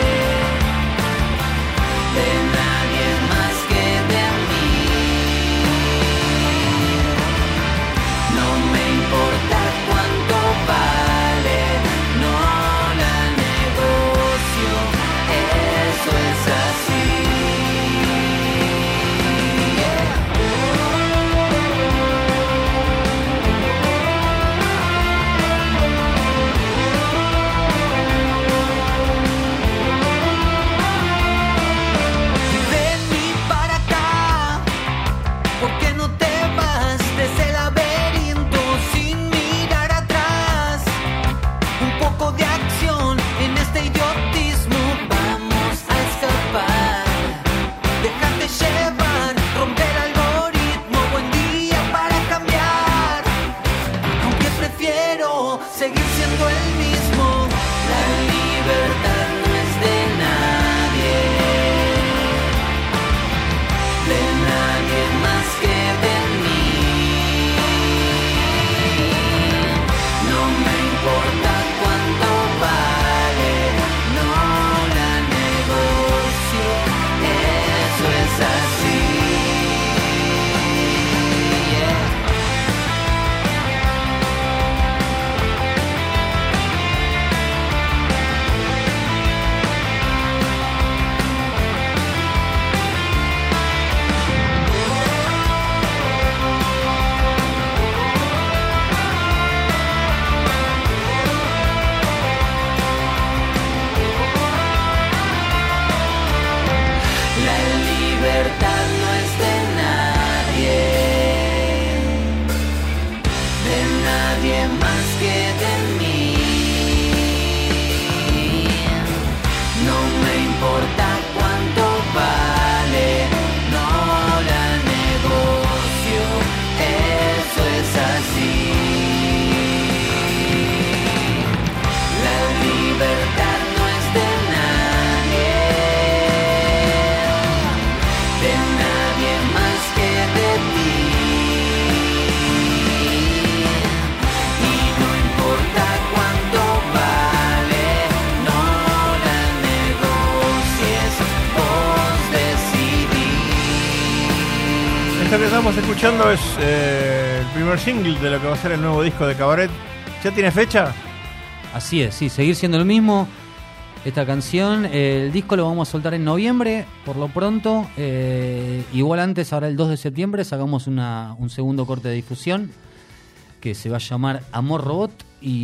Speaker 8: Esto que estamos escuchando es el primer single de lo que va a ser el nuevo disco de Cabaret. ¿Ya tiene fecha?
Speaker 20: Así es, sí, seguir siendo el mismo. Esta canción, el disco lo vamos a soltar en noviembre, por lo pronto. Igual antes, ahora el 2 de septiembre, sacamos un segundo corte de difusión que se va a llamar Amor Robot.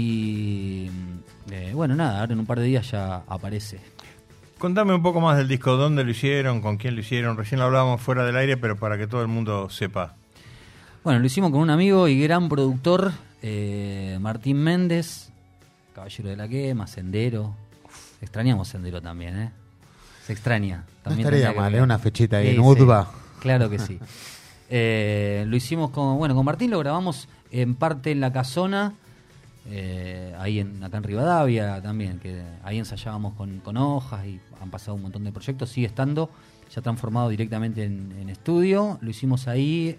Speaker 20: Y bueno, nada, ahora en un par de días ya aparece.
Speaker 8: Contame un poco más del disco, dónde lo hicieron, con quién lo hicieron. Recién lo hablábamos fuera del aire, pero para que todo el mundo sepa.
Speaker 20: Bueno, lo hicimos con un amigo y gran productor, Martín Méndez, Caballero de la Quema, Sendero. Extrañamos Sendero también, ¿eh? Se extraña. También
Speaker 10: no estaría mal, una fechita ahí en
Speaker 20: sí,
Speaker 10: Udva.
Speaker 20: Claro que sí. Lo hicimos con Martín, lo grabamos en parte en La Casona, ahí acá en Rivadavia también, que ahí ensayábamos con hojas y han pasado un montón de proyectos, sigue estando, ya transformado directamente en estudio, lo hicimos ahí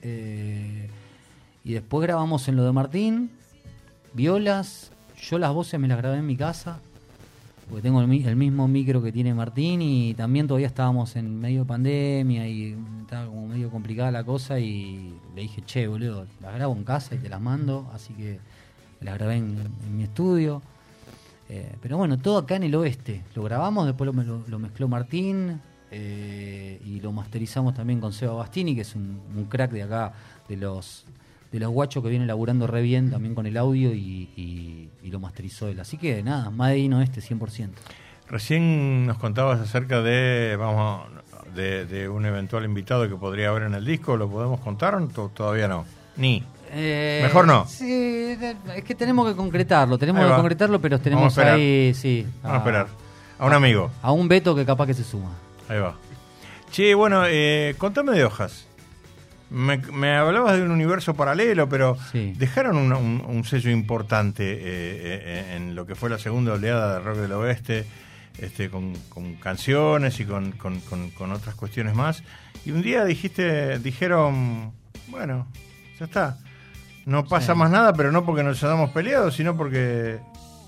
Speaker 20: y después grabamos en lo de Martín, violas, yo las voces me las grabé en mi casa, porque tengo el mismo micro que tiene Martín y también todavía estábamos en medio de pandemia y estaba como medio complicada la cosa y le dije, che, boludo, las grabo en casa y te las mando, así que las grabé en mi estudio. Pero bueno, todo acá en el oeste. Lo grabamos, después lo mezcló Martín y lo masterizamos también con Seba Bastini, que es un crack de acá, de los guachos que viene laburando re bien también con el audio y lo masterizó él. Así que nada, Made in Oeste 100%.
Speaker 8: Recién nos contabas acerca de un eventual invitado que podría haber en el disco. ¿Lo podemos contar? Todavía no. Mejor no.
Speaker 20: Sí, es que tenemos que concretarlo, pero tenemos ahí, sí.
Speaker 8: Vamos a esperar. A un amigo.
Speaker 20: A un Beto que capaz que se suma.
Speaker 8: Ahí va. Che, bueno, contame de Hojas. Me hablabas de un universo paralelo, pero sí. Dejaron un sello importante en lo que fue la segunda oleada de rock del oeste, con canciones y con otras cuestiones más. Y un día dijeron, bueno, ya está. No pasa más nada, pero no porque nos hayamos peleado, sino porque...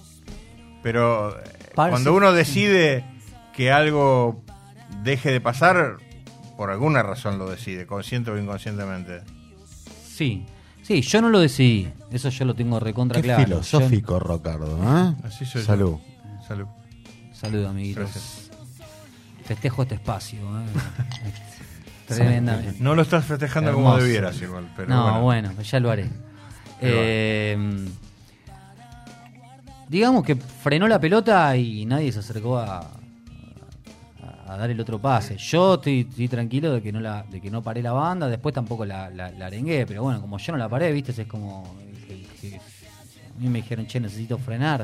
Speaker 8: Pero cuando uno decide que algo deje de pasar, por alguna razón lo decide, consciente o inconscientemente.
Speaker 20: Sí, yo no lo decidí. Eso yo lo tengo recontra claro.
Speaker 10: Qué filosófico, Rocardo, ¿eh?
Speaker 8: Así soy
Speaker 10: Salud.
Speaker 8: Salud.
Speaker 20: Salud, amiguitos.
Speaker 8: Gracias.
Speaker 20: Festejo este espacio, tremendamente.
Speaker 8: No lo estás festejando hermoso, como debieras igual, pero
Speaker 20: no, bueno, ya lo haré. Digamos que frenó la pelota y nadie se acercó a dar el otro pase. Yo estoy tranquilo de que no paré la banda, después tampoco la arengué, pero bueno, como yo no la paré, viste, es como que a mí me dijeron, che, necesito frenar,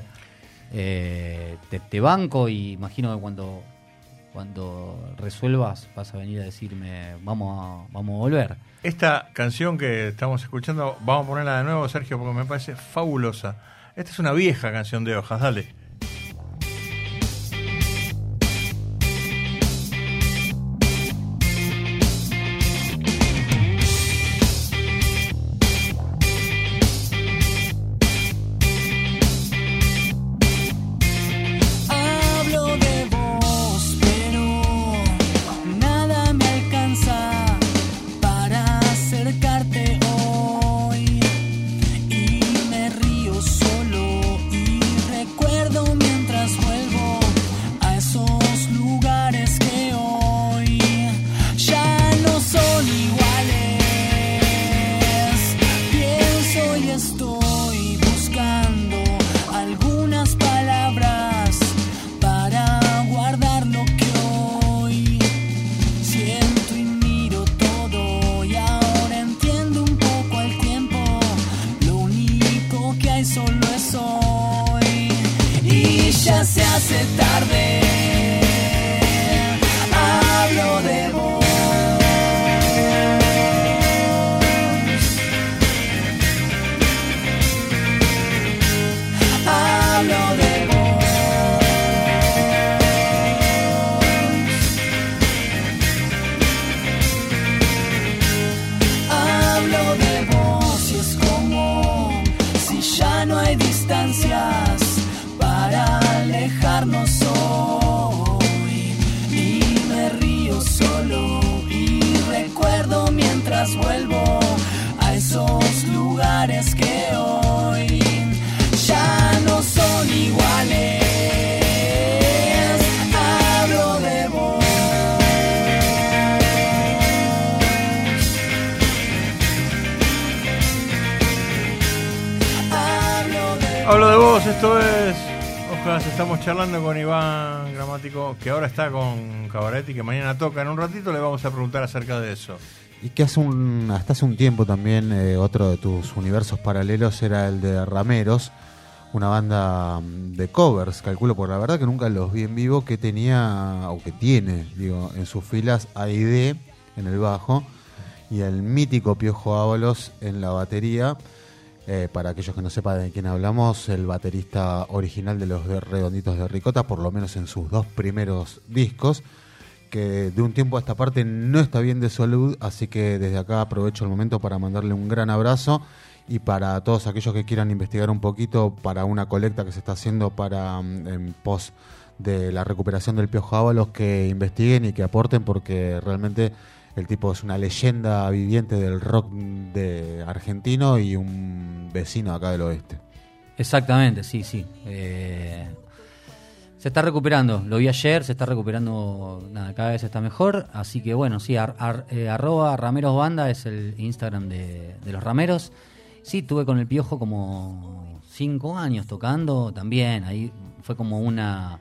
Speaker 20: te banco, y imagino que cuando resuelvas vas a venir a decirme vamos a volver.
Speaker 8: Esta canción que estamos escuchando, vamos a ponerla de nuevo, Sergio, porque me parece fabulosa. Esta es una vieja canción de Hojas, dale.
Speaker 21: No hay distancias para alejarnos hoy.
Speaker 8: Esto es Hojas. Estamos charlando con Iván Gramático, que ahora está con Cabaret y que mañana toca. En un ratito le vamos a preguntar acerca de eso.
Speaker 10: Y que hasta hace un tiempo también otro de tus universos paralelos era el de Rameros, una banda de covers, calculo, por la verdad que nunca los vi en vivo, que tenía, o que tiene, digo, en sus filas a ID en el bajo y el mítico Piojo Ábalos en la batería. Para aquellos que no sepan de quién hablamos, el baterista original de los Redonditos de Ricota, por lo menos en sus 2 primeros discos, que de un tiempo a esta parte no está bien de salud, así que desde acá aprovecho el momento para mandarle un gran abrazo, y para todos aquellos que quieran investigar un poquito para una colecta que se está haciendo para en pos de la recuperación del Piojo Ábalos, que investiguen y que aporten, porque realmente el tipo es una leyenda viviente del rock de argentino y un vecino acá del oeste.
Speaker 20: Exactamente, sí. Se está recuperando, lo vi ayer, se está recuperando, cada vez está mejor. Así que bueno, sí, arroba Rameros Banda es el Instagram de los Rameros. Sí, tuve con el Piojo como 5 años tocando también. Ahí fue como una...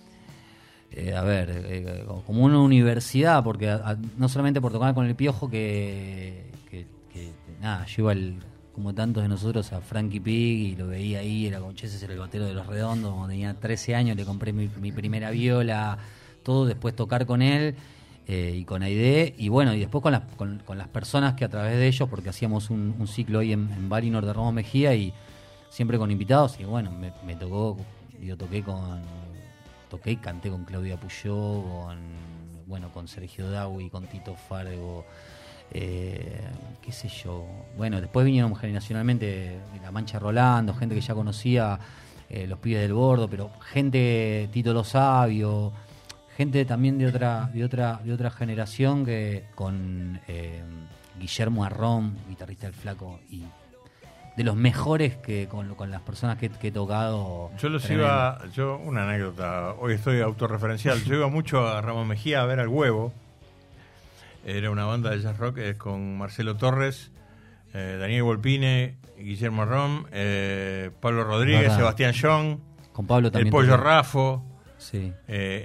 Speaker 20: como una universidad, porque no solamente por tocar con el Piojo, que yo iba como tantos de nosotros a Frankie Pig y lo veía ahí, era como, ese era el batero de Los Redondos, cuando tenía 13 años le compré mi primera viola, todo, después tocar con él y con Aide, y bueno, y después con las personas que a través de ellos, porque hacíamos un ciclo ahí en Valinor de Ramos Mejía y siempre con invitados, y bueno, me tocó, yo toqué y canté con Claudia Puyó, con Sergio Dawi, con Tito Fargo, qué sé yo. Bueno, después vinieron generacionalmente La Mancha Rolando, gente que ya conocía, los Pibes del Bordo, pero gente, Tito Lo Sabio, gente también de otra generación, que con Guillermo Arrón, guitarrista del Flaco, y de los mejores que con las personas que he tocado.
Speaker 8: Una anécdota, hoy estoy autorreferencial, yo iba mucho a Ramos Mejía a ver al Huevo, era una banda de jazz rock con Marcelo Torres, Daniel Volpine, Guillermo Arrón, Pablo Rodríguez, ¿verdad? Sebastián John,
Speaker 20: con Pablo también,
Speaker 8: el Pollo Rafo.
Speaker 20: Sí.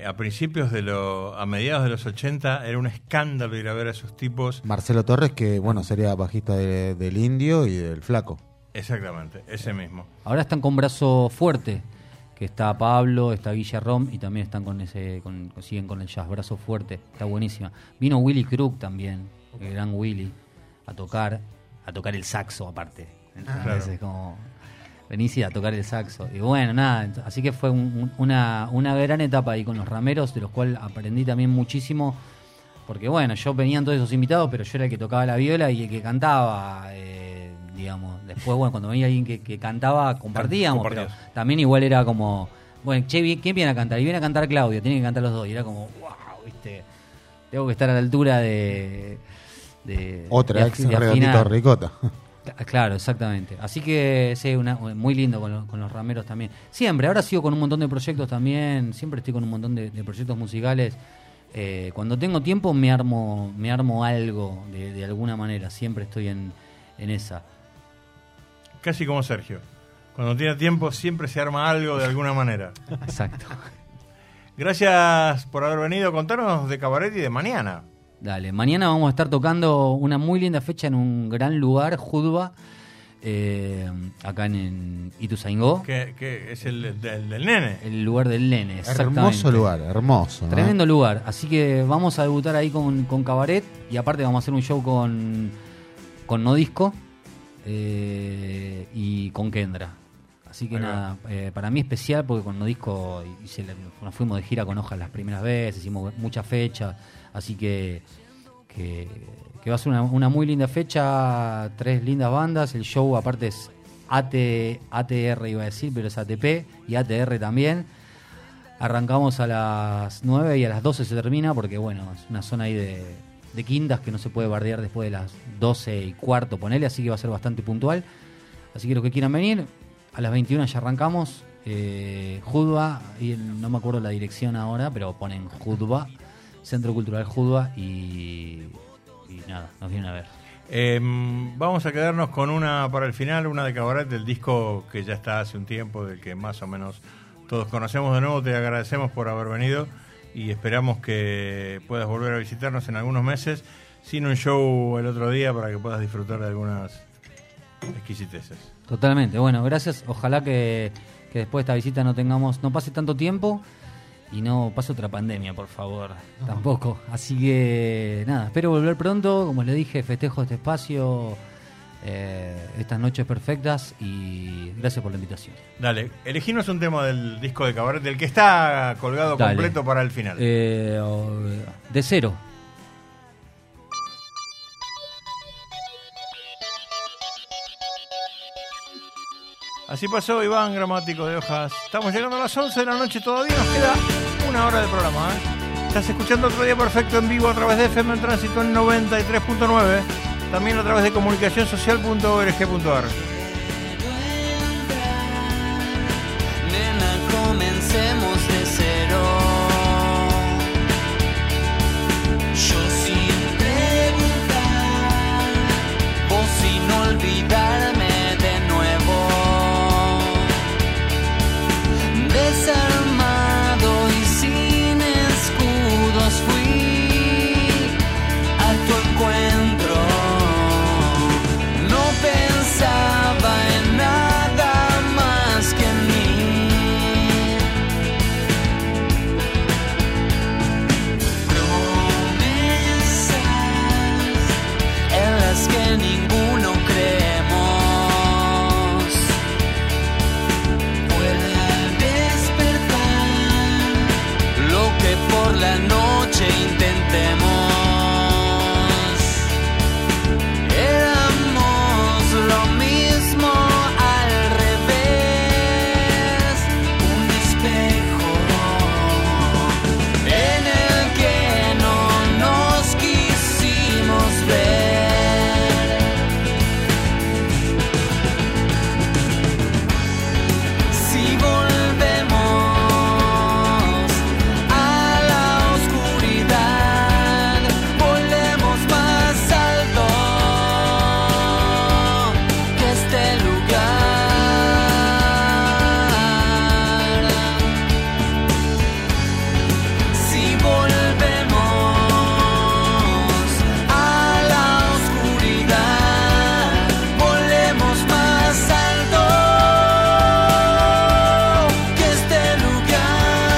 Speaker 8: A mediados de los 80 era un escándalo ir a ver a esos tipos.
Speaker 10: Marcelo Torres, que bueno, sería bajista del Indio y del Flaco.
Speaker 8: Exactamente, ese mismo.
Speaker 20: Ahora están con Brazo Fuerte, que está Pablo, está Guillermo, y también están siguen con el jazz, Brazo Fuerte, está buenísima. Vino Willy Crook también, el gran Willy, a tocar el saxo aparte. Entonces claro. Es como... venís a tocar el saxo. Y bueno, nada, así que fue una gran etapa ahí con los Rameros, de los cuales aprendí también muchísimo, porque bueno, venían todos esos invitados, pero yo era el que tocaba la viola y el que cantaba, digamos. Después, bueno, cuando venía alguien que cantaba, compartíamos, pero también igual era como, bueno, che, ¿quién viene a cantar? Y viene a cantar Claudio, tienen que cantar los dos. Y era como, wow, ¿viste? Tengo que estar a la altura de
Speaker 10: otra ex Redondito de Ricota.
Speaker 20: Claro, exactamente. Así que sí, muy lindo con los Rameros también. Siempre, ahora sigo con un montón de proyectos también, siempre estoy con un montón de proyectos musicales. Cuando tengo tiempo me armo algo de alguna manera, siempre estoy en esa.
Speaker 8: Casi como Sergio. Cuando tiene tiempo siempre se arma algo de alguna manera.
Speaker 20: Exacto.
Speaker 8: Gracias por haber venido. Contanos de Cabaret y de mañana.
Speaker 20: Dale, mañana vamos a estar tocando una muy linda fecha en un gran lugar, Judba, acá en Ituzaingó.
Speaker 8: Que es el del nene.
Speaker 20: El lugar del nene, exactamente.
Speaker 10: Hermoso lugar, hermoso.
Speaker 20: Tremendo lugar. Así que vamos a debutar ahí con Cabaret, y aparte vamos a hacer un show con No Disco y con Kendra. Así que nada, para mí especial, porque con No Disco nos fuimos de gira con Hojas las primeras veces, hicimos muchas fechas, así que va a ser una muy linda fecha, 3 lindas bandas. El show aparte es ATR iba a decir, pero es ATP y ATR también. Arrancamos a las 9 y a las 12 se termina, porque bueno, es una zona ahí de quintas que no se puede bardear después de las 12:15, ponele, así que va a ser bastante puntual. Así que los que quieran venir, a las 21 ya arrancamos. Judba, y no me acuerdo la dirección ahora, pero ponen Judba, Centro Cultural Judba, y nada, nos vienen a ver.
Speaker 8: Vamos a quedarnos con una para el final, una de Cabaret, del disco que ya está hace un tiempo, del que más o menos todos conocemos. De nuevo te agradecemos por haber venido y esperamos que puedas volver a visitarnos en algunos meses, sin un show el otro día, para que puedas disfrutar de algunas exquisiteces.
Speaker 20: Totalmente, bueno, gracias. Ojalá que después de esta visita no pase tanto tiempo y no pase otra pandemia, por favor. No. Tampoco. Así que nada, espero volver pronto. Como les dije, festejo este espacio, estas noches perfectas, y gracias por la invitación.
Speaker 8: Dale, elegimos un tema del disco de Cabaret, del que está colgado completo para el final.
Speaker 20: De Cero.
Speaker 8: Así pasó Iván Gramático de Hojas. Estamos llegando a las 11 de la noche, todavía nos queda una hora de programa. Estás escuchando Otro Día Perfecto en vivo a través de FM en Tránsito en 93.9, también a través de comunicacionsocial.org.ar.
Speaker 21: Nena, comencemos de cero. Yo sin preguntar, vos sin olvidarme de nuevo. Desarmado y sin escudos fui a tu encuentro. No pensaba en nada más que en mí. Promesas en las que ninguno creemos. Pueda despertar lo que por la noche intentemos. Éramos lo mismo al revés, un espejo en el que no nos quisimos ver. Si volvemos a la oscuridad, volvemos más alto que este lugar. Si volvemos a la oscuridad, volvemos más alto que este lugar.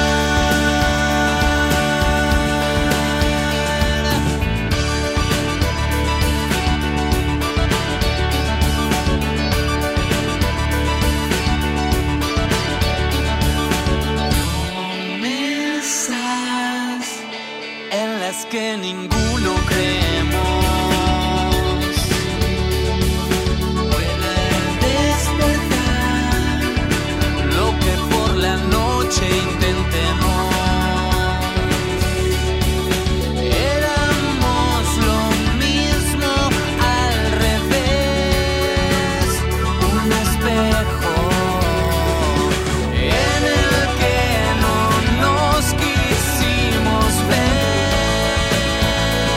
Speaker 21: Promesas en las que ninguno creemos. Pueda despertar lo que por la noche intentemos. Éramos lo mismo al revés, un espejo en el que no nos quisimos ver.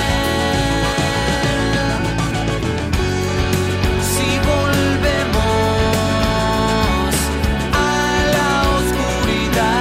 Speaker 21: Si volvemos a la oscuridad,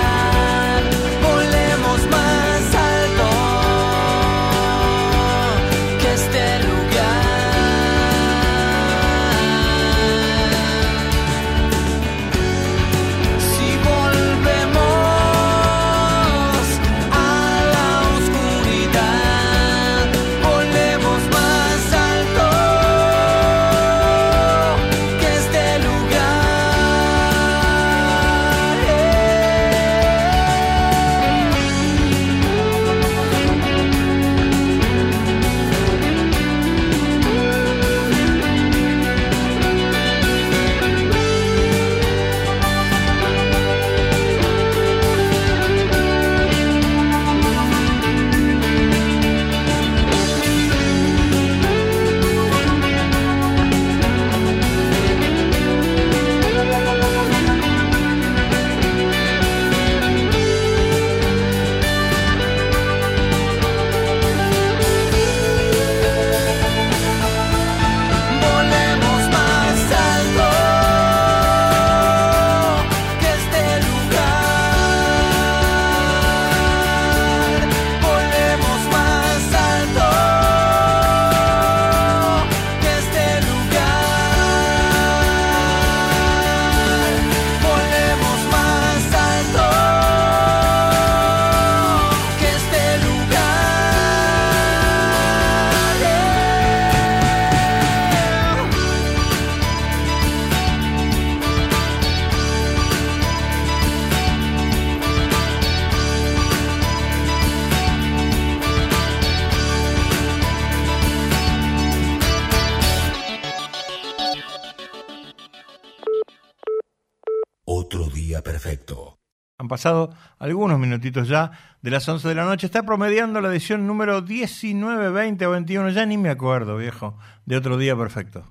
Speaker 8: pasado algunos minutitos ya de las 11 de la noche. Está promediando la edición número 19, 20 o 21, ya ni me acuerdo, viejo, de Otro Día Perfecto.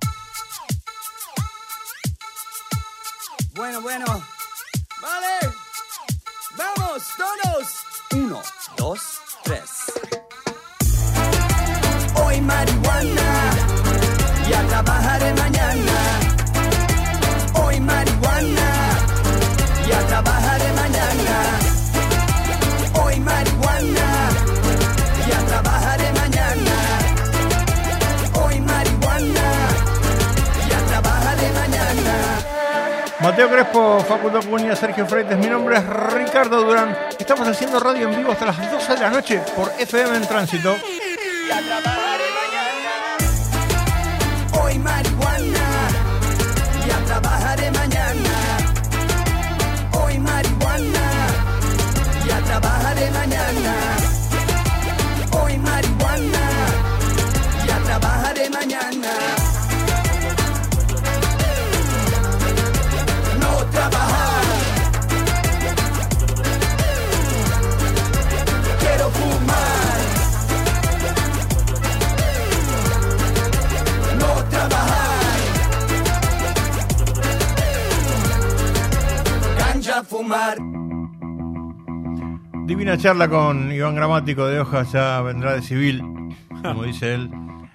Speaker 3: Bueno, vale, vamos todos. 1, 2, 3. Hoy marihuana y a trabajar mañana. Hoy marihuana y a trabajar mañana. Hoy marihuana y a trabajar mañana. Hoy marihuana y a trabajar mañana.
Speaker 8: Mateo Crespo, Facundo Cuña, Sergio Freites, mi nombre es Ricardo Durán. Estamos haciendo radio en vivo hasta las 12 de la noche por FM en Tránsito.
Speaker 3: Y a trabajar mañana. Hoy marihuana y a trabajar mañana. Hoy marihuana y a trabajar mañana. Hoy marihuana y a trabajar mañana. No trabajar. Quiero fumar. No trabajar. Ganja fumar.
Speaker 8: Divina charla con Iván Gramático de Hojas, ya vendrá de civil, como dice él,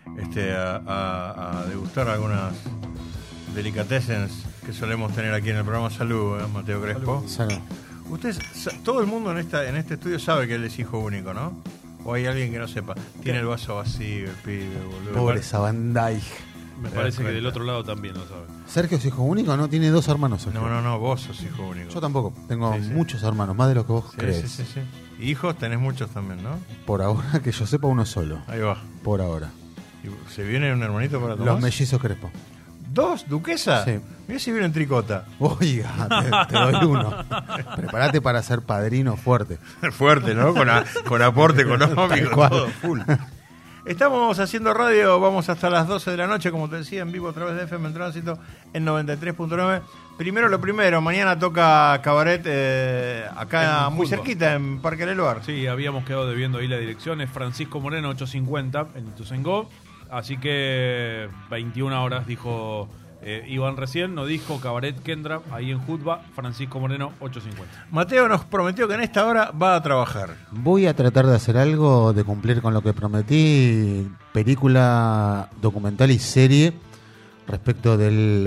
Speaker 8: a degustar algunas delicatessens que solemos tener aquí en el programa. Salud, Mateo Crespo.
Speaker 10: Salud.
Speaker 8: Ustedes, todo el mundo en este estudio sabe que él es hijo único, ¿no? ¿O hay alguien que no sepa? Tiene el vaso vacío, el pibe, boludo.
Speaker 10: Pobre Sabandai.
Speaker 4: Me parece que del otro lado también lo sabe.
Speaker 10: ¿Sergio es hijo único? No, tiene 2 hermanos. Sergio.
Speaker 8: No, vos sos hijo único.
Speaker 10: Yo tampoco, tengo muchos hermanos, más de lo que vos crees.
Speaker 8: Sí. Y hijos tenés muchos también, ¿no?
Speaker 10: Por ahora, que yo sepa, uno solo.
Speaker 8: Ahí va.
Speaker 10: Por ahora.
Speaker 8: ¿Y se viene un hermanito para Tomás?
Speaker 10: Los mellizos Crespo.
Speaker 8: ¿2? ¿Duquesa?
Speaker 10: Sí.
Speaker 8: Mirá si viene en tricota.
Speaker 10: Oiga, te doy uno. Prepárate para ser padrino fuerte.
Speaker 8: Fuerte, ¿no? Con aporte económico, todo full. Estamos haciendo radio, vamos hasta las 12 de la noche, como te decía, en vivo a través de FM en Tránsito en 93.9. Primero lo primero, mañana toca cabaret acá muy cerquita, en Parque Leluar.
Speaker 4: Sí, habíamos quedado debiendo ahí la dirección, es Francisco Moreno 850 en Ituzaingó, así que 21 horas dijo Iván recién, nos dijo Cabaret Kendra, ahí en Jutba, Francisco Moreno 850.
Speaker 8: Mateo nos prometió que en esta hora va a trabajar.
Speaker 10: Voy a tratar de hacer algo, de cumplir con lo que prometí, película, documental y serie respecto del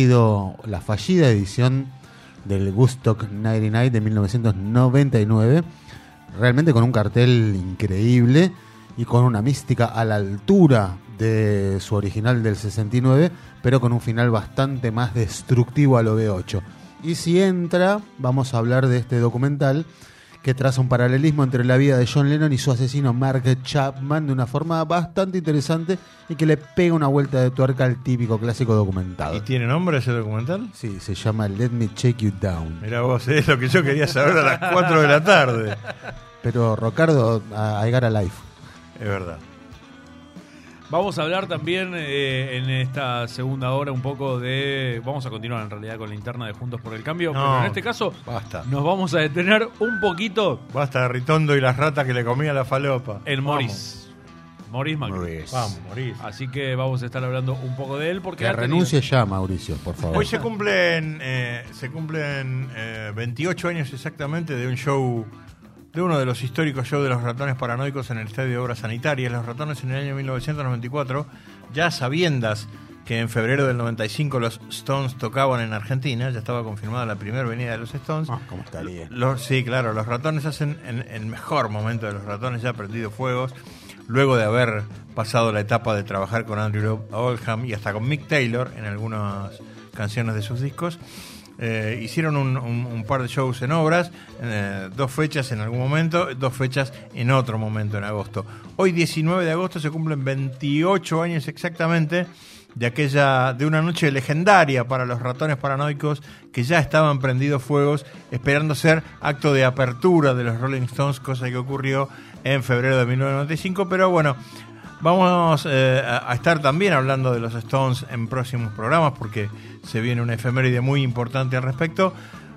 Speaker 10: la fallida edición del Woodstock 99 de 1999, realmente con un cartel increíble y con una mística a la altura de su original del 69, pero con un final bastante más destructivo a lo B8. Y si entra, vamos a hablar de este documental que traza un paralelismo entre la vida de John Lennon y su asesino Mark Chapman de una forma bastante interesante y que le pega una vuelta de tuerca al típico clásico documental.
Speaker 8: ¿Y tiene nombre ese documental?
Speaker 10: Sí, se llama Let Me Check You Down.
Speaker 8: Mirá vos, es lo que yo quería saber a las 4 de la tarde.
Speaker 10: Pero Ricardo, I got a life.
Speaker 8: Es verdad.
Speaker 4: Vamos a hablar también en esta segunda hora un poco de... Vamos a continuar en realidad con la interna de Juntos por el Cambio, pero en este caso
Speaker 8: basta.
Speaker 4: Nos vamos a detener un poquito...
Speaker 8: Basta de Ritondo y las ratas que le comía la falopa.
Speaker 4: En Morris. Morris Macri.
Speaker 8: Vamos, Morris.
Speaker 4: Así que vamos a estar hablando un poco de él porque...
Speaker 10: Que renuncie ya, Mauricio, por favor.
Speaker 8: Hoy se cumplen 28 años exactamente de un show... de uno de los históricos shows de los ratones paranoicos en el Estadio de Obras Sanitarias. Los ratones en el año 1994, ya sabiendas que en febrero del 95 los Stones tocaban en Argentina, ya estaba confirmada la primera venida de los Stones.
Speaker 10: ¿Cómo estaría?
Speaker 8: Sí, claro, los ratones hacen en el mejor momento de los ratones, ya prendido fuegos, luego de haber pasado la etapa de trabajar con Andrew Oldham y hasta con Mick Taylor en algunas canciones de sus discos. Hicieron un par de shows en Obras, 2 fechas en algún momento, 2 fechas en otro momento en agosto. Hoy 19 de agosto se cumplen 28 años exactamente de una noche legendaria para los ratones paranoicos que ya estaban prendidos fuegos esperando ser acto de apertura de los Rolling Stones, cosa que ocurrió en febrero de 1995, pero bueno, vamos a estar también hablando de los Stones en próximos programas porque se viene una efeméride muy importante al respecto.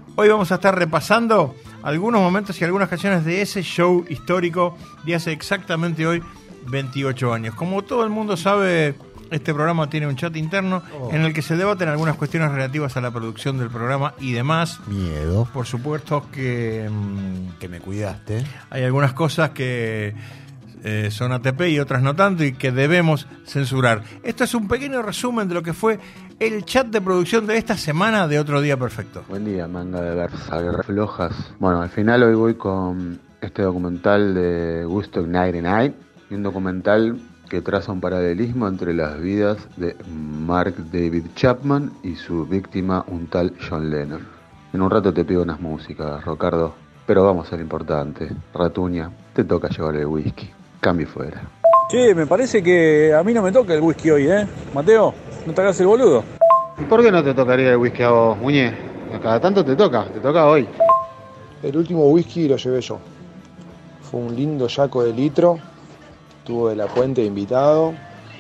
Speaker 8: Hoy vamos a estar repasando algunos momentos y algunas canciones de ese show histórico de hace exactamente hoy 28 años. Como todo el mundo sabe, este programa tiene un chat interno en el que se debaten algunas cuestiones relativas a la producción del programa y demás.
Speaker 10: Miedo.
Speaker 8: Por supuesto que
Speaker 10: me cuidaste.
Speaker 8: Hay algunas cosas que son ATP y otras no tanto y que debemos censurar. Esto es un pequeño resumen de lo que fue el chat de producción de esta semana de Otro Día Perfecto.
Speaker 2: Buen día, manga de versas flojas. Bueno, al final hoy voy con este documental de Woodstock 99 y un documental que traza un paralelismo entre las vidas de Mark David Chapman y su víctima, un tal John Lennon. En un rato te pido unas músicas, Ricardo, pero vamos a lo importante. Ratuña, te toca llevar el whisky. Cambio fuera.
Speaker 22: Che, me parece que a mí no me toca el whisky hoy, ¿eh? Mateo, no te hagas el boludo.
Speaker 2: ¿Y por qué no te tocaría el whisky a vos, Muñe? Cada tanto te toca hoy.
Speaker 23: El último whisky lo llevé yo. Fue un lindo yaco de litro. Tuvo de la Puente invitado.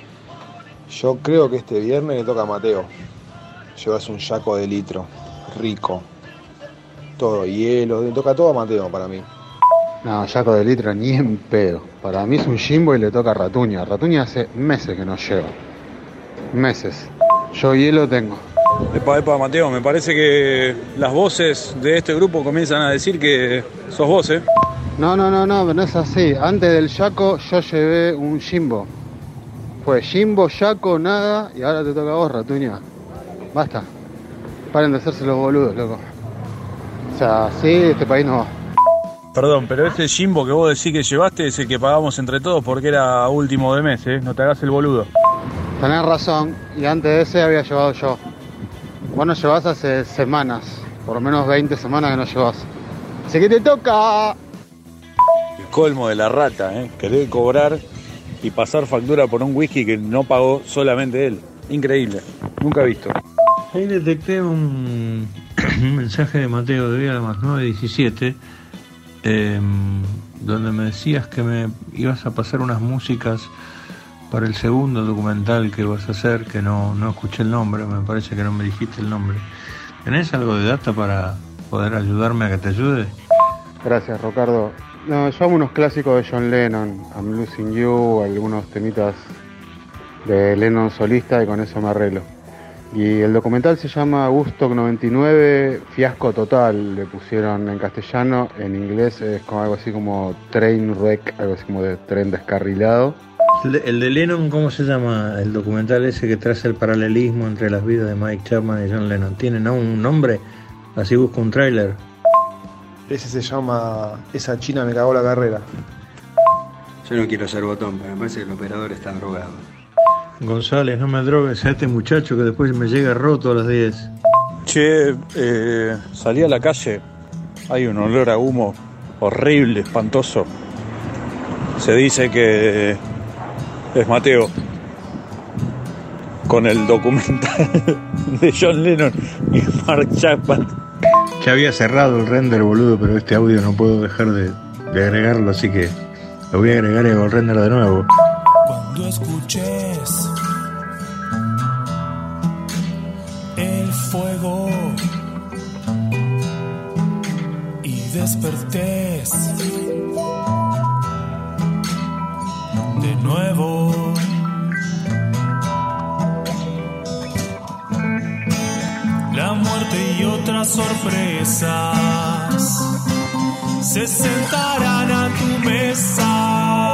Speaker 23: Yo creo que este viernes le toca a Mateo. Llevas un yaco de litro. Rico. Todo hielo. Le toca todo a Mateo para mí.
Speaker 2: No, yaco de litro ni en pedo. Para mí es un Jimbo y le toca a Ratuña. Ratuña hace meses que no lleva. Meses. Yo hielo tengo.
Speaker 22: Epa, Mateo, me parece que las voces de este grupo comienzan a decir que sos vos, ¿eh?
Speaker 2: No, no es así. Antes del yaco yo llevé un Jimbo. Fue Jimbo, yaco, nada, y ahora te toca a vos, Ratuña. Basta. Paren de hacerse los boludos, loco. O sea, así este país no va.
Speaker 22: Perdón, pero ese Jimbo que vos decís que llevaste es el que pagamos entre todos porque era último de mes, ¿eh? No te hagas el boludo.
Speaker 2: Tenés razón, y antes de ese había llevado yo. Vos no llevás hace semanas, por lo menos 20 semanas que no llevás. Así que te toca.
Speaker 22: El colmo de la rata, ¿eh? Querer cobrar y pasar factura por un whisky que no pagó solamente él. Increíble, nunca visto.
Speaker 8: Ahí detecté un mensaje de Mateo de Vía de más 917, donde me decías que me ibas a pasar unas músicas para el segundo documental que vas a hacer, que no escuché el nombre, me parece que no me dijiste el nombre. ¿Tenés algo de data para poder ayudarme a que te ayude?
Speaker 2: Gracias, Ricardo. No, yo hago unos clásicos de John Lennon, I'm Losing You, algunos temitas de Lennon solista y con eso me arreglo. Y el documental se llama Woodstock 99, Fiasco Total, le pusieron en castellano, en inglés es como algo así como Train Wreck, algo así como de tren descarrilado.
Speaker 8: El de Lennon, ¿cómo se llama el documental ese que traza el paralelismo entre las vidas de Mike Chapman y John Lennon? ¿Tiene un nombre? Así busco un tráiler.
Speaker 23: Ese se llama Esa China me cagó la carrera.
Speaker 24: Yo no quiero ser botón, pero me parece que el operador está drogado.
Speaker 8: González, no me drogues a este muchacho que después me llega roto a las 10.
Speaker 22: Che, salí a la calle, hay un olor a humo horrible, espantoso. Se dice que es Mateo, con el documental de John Lennon y Mark Chapman.
Speaker 8: Ya había cerrado el render, boludo, pero este audio no puedo dejar de agregarlo, así que lo voy a agregar y hago el render de nuevo.
Speaker 25: Cuando escuches el fuego y despertés de nuevo, la muerte y otras sorpresas se sentarán a tu mesa.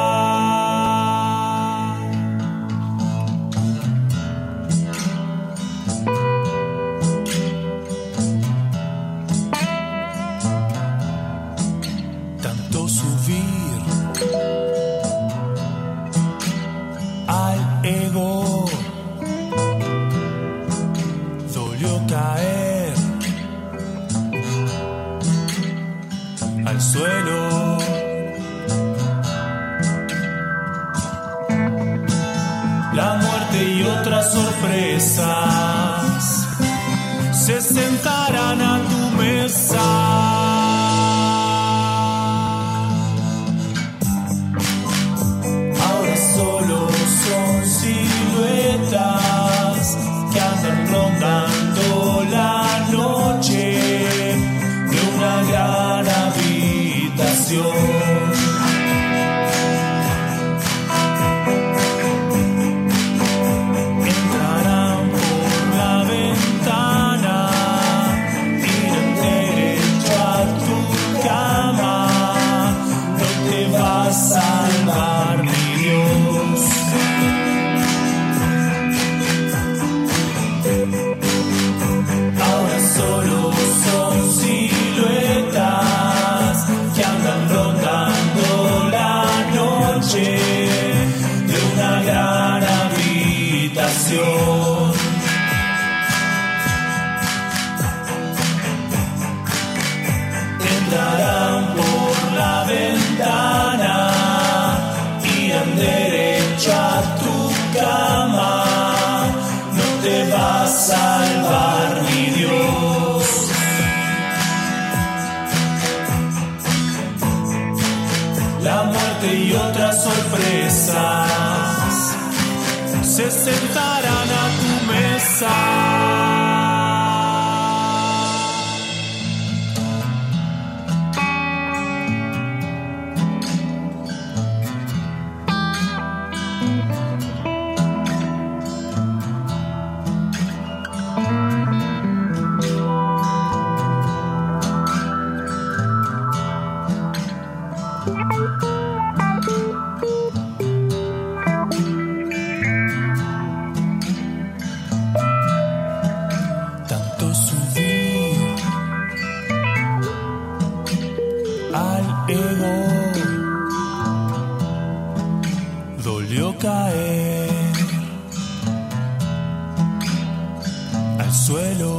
Speaker 25: Tanto subir al ego, dolió caer al suelo. La muerte y otras sorpresas se sentarán a tu mesa. Ahora solo son siluetas que andan rondando la noche noche de una gran habitación. Entrarán por la ventana, irán derecho a tu cama. No te va a salvar mi Dios. La muerte y otras sorpresas se sentarán a tu mesa. Tanto subir al ego, dolió caer al suelo.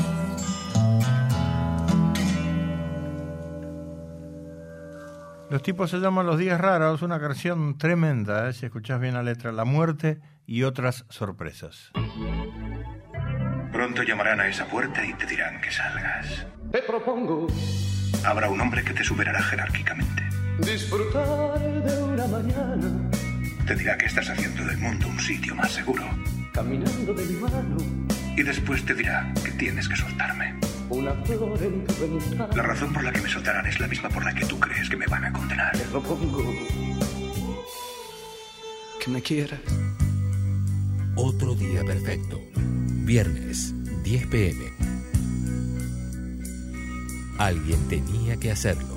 Speaker 8: Los tipos se llaman Los Días Raros, una canción tremenda, si escuchás bien la letra. La muerte y otras sorpresas.
Speaker 5: Pronto llamarán a esa puerta y te dirán que salgas.
Speaker 6: Te propongo
Speaker 5: Habrá un hombre que te superará jerárquicamente.
Speaker 6: disfrutar de una mañana,
Speaker 5: Te dirá que estás haciendo del mundo un sitio más seguro.
Speaker 6: caminando de mi mano,
Speaker 5: Y después te dirá que tienes que soltarme.
Speaker 6: una flor en tu ventana.
Speaker 5: La razón por la que me soltarán es la misma por la que tú crees que me van a condenar.
Speaker 6: Te propongo
Speaker 15: Que me quieras.
Speaker 1: Otro día perfecto. Viernes, 10 p.m. Alguien tenía que hacerlo.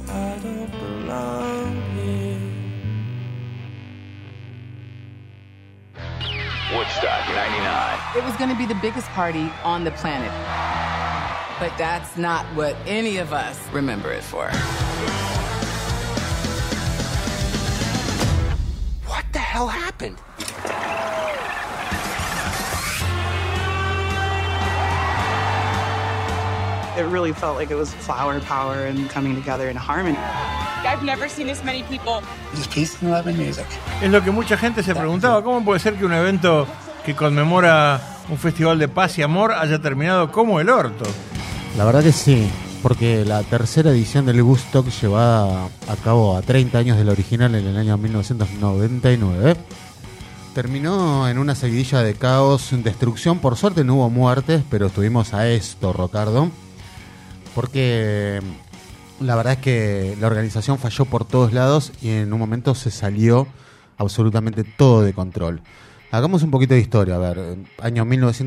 Speaker 7: Woodstock 99.
Speaker 9: It was going to be the biggest party on the planet. But that's not what any of us remember it for.
Speaker 7: What the hell happened?
Speaker 11: It really felt like it was flower power and coming together in harmony.
Speaker 26: I've never seen this many people.
Speaker 14: Just peace and love and music.
Speaker 8: Es lo que mucha gente se preguntaba, ¿cómo puede ser que un evento que conmemora un festival de paz y amor haya terminado como el orto?
Speaker 10: La verdad que sí, porque la tercera edición del Woodstock llevada a cabo a 30 años del original en el año 1999 terminó en una seguidilla de caos, destrucción. Por suerte no hubo muertes, pero estuvimos a esto, Rocardo, porque la verdad es que la organización falló por todos lados y en un momento se salió absolutamente todo de control. Hagamos un poquito de historia. A ver, año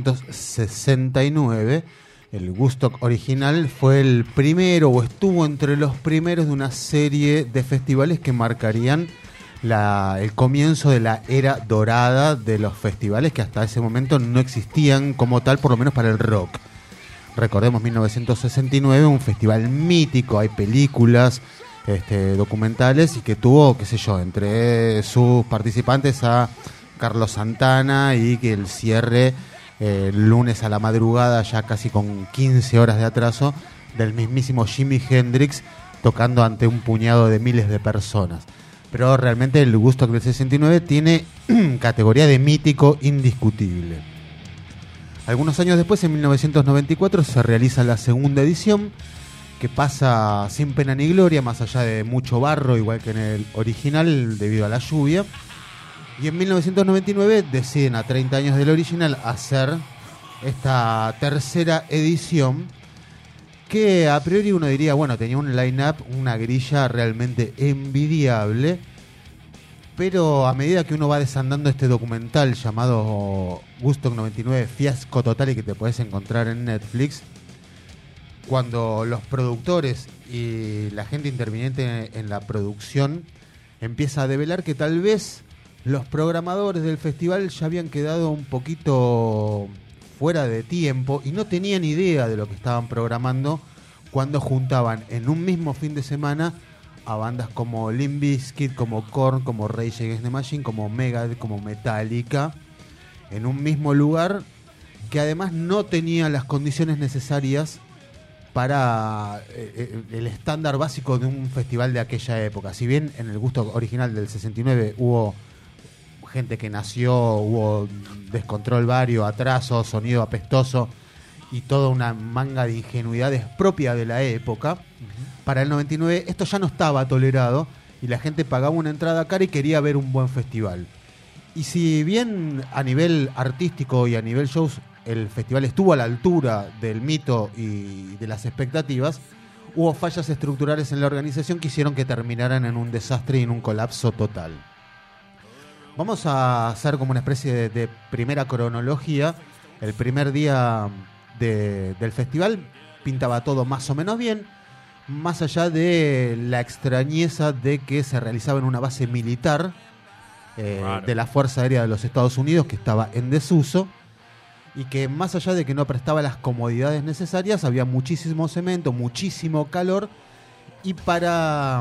Speaker 10: 1969, el Woodstock original fue el primero, o estuvo entre los primeros de una serie de festivales que marcarían el comienzo de la era dorada de los festivales, que hasta ese momento no existían como tal, por lo menos para el rock. Recordemos 1969, un festival mítico, hay películas, documentales, y que tuvo, qué sé yo, entre sus participantes a Carlos Santana, y que el cierre el lunes a la madrugada, ya casi con 15 horas de atraso, del mismísimo Jimi Hendrix tocando ante un puñado de miles de personas. Pero realmente el Woodstock del 69 tiene categoría de mítico indiscutible. Algunos años después, en 1994, se realiza la segunda edición, que pasa sin pena ni gloria, más allá de mucho barro, igual que en el original, debido a la lluvia. Y en 1999 deciden, a 30 años del original, hacer esta tercera edición, que a priori uno diría, bueno, tenía un line-up, una grilla realmente envidiable, pero a medida que uno va desandando este documental llamado Woodstock 99, Fiasco Total, y que te puedes encontrar en Netflix, cuando los productores y la gente interviniente en la producción empieza a develar que tal vez los programadores del festival ya habían quedado un poquito fuera de tiempo y no tenían idea de lo que estaban programando cuando juntaban en un mismo fin de semana a bandas como Limp Bizkit, como Korn, como Rage Against the Machine, como Megadeth, como Metallica, en un mismo lugar que además no tenía las condiciones necesarias para el estándar básico de un festival de aquella época. Si bien en el Gusto original del 69 hubo gente que nació, hubo descontrol vario, atraso, sonido apestoso y toda una manga de ingenuidades propia de la época, para el 99 esto ya no estaba tolerado y la gente pagaba una entrada cara y quería ver un buen festival. Y si bien a nivel artístico y a nivel shows el festival estuvo a la altura del mito y de las expectativas, hubo fallas estructurales en la organización que hicieron que terminaran en un desastre y en un colapso total. Vamos a hacer como una especie de primera cronología. El primer día del festival pintaba todo más o menos bien, más allá de la extrañeza de que se realizaba en una base militar de la Fuerza Aérea de los Estados Unidos, que estaba en desuso, y que más allá de que no prestaba las comodidades necesarias, había muchísimo cemento, muchísimo calor, y para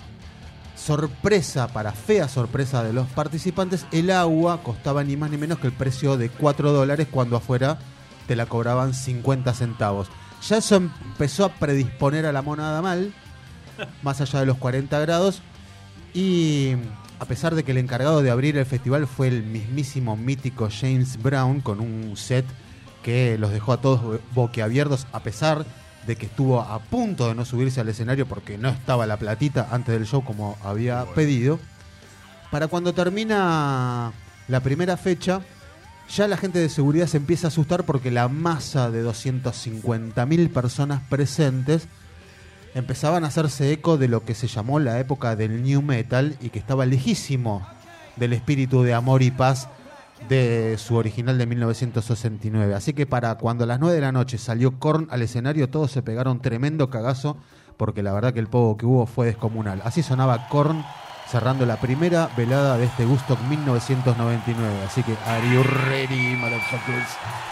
Speaker 10: fea sorpresa de los participantes, el agua costaba ni más ni menos que el precio de $4 cuando afuera te la cobraban 50 centavos. Ya eso empezó a predisponer a la monada mal, más allá de los 40 grados, y a pesar de que el encargado de abrir el festival fue el mismísimo mítico James Brown, con un set que los dejó a todos boquiabiertos, a pesar de que estuvo a punto de no subirse al escenario porque no estaba la platita antes del show como había pedido. Para cuando termina la primera fecha, ya la gente de seguridad se empieza a asustar porque la masa de 250.000 personas presentes empezaban a hacerse eco de lo que se llamó la época del New Metal y que estaba lejísimo del espíritu de amor y paz de su original de 1969. Así que para cuando a las 9 de la noche salió Korn al escenario, todos se pegaron tremendo cagazo, porque la verdad que el pogo que hubo fue descomunal. Así sonaba Korn cerrando la primera velada de este Woodstock 1999. Así que, are you ready, motherfuckers?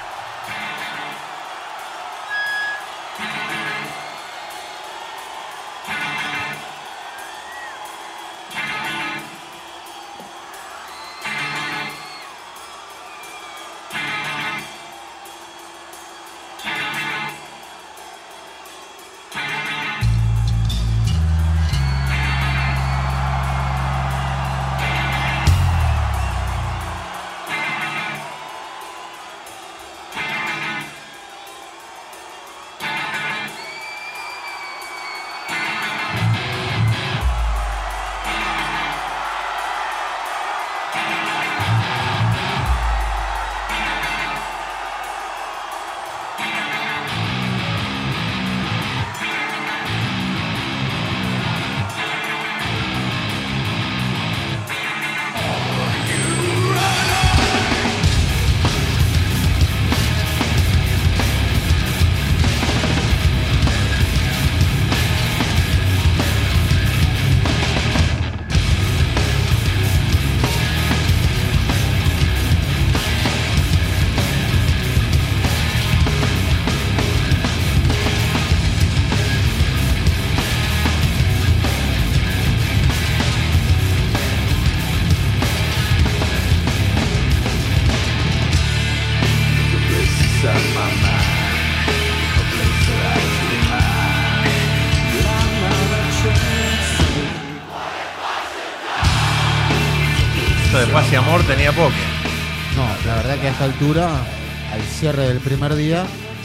Speaker 12: De paz y amor tenía poco.
Speaker 10: No, la verdad que a esta altura, al cierre del primer día,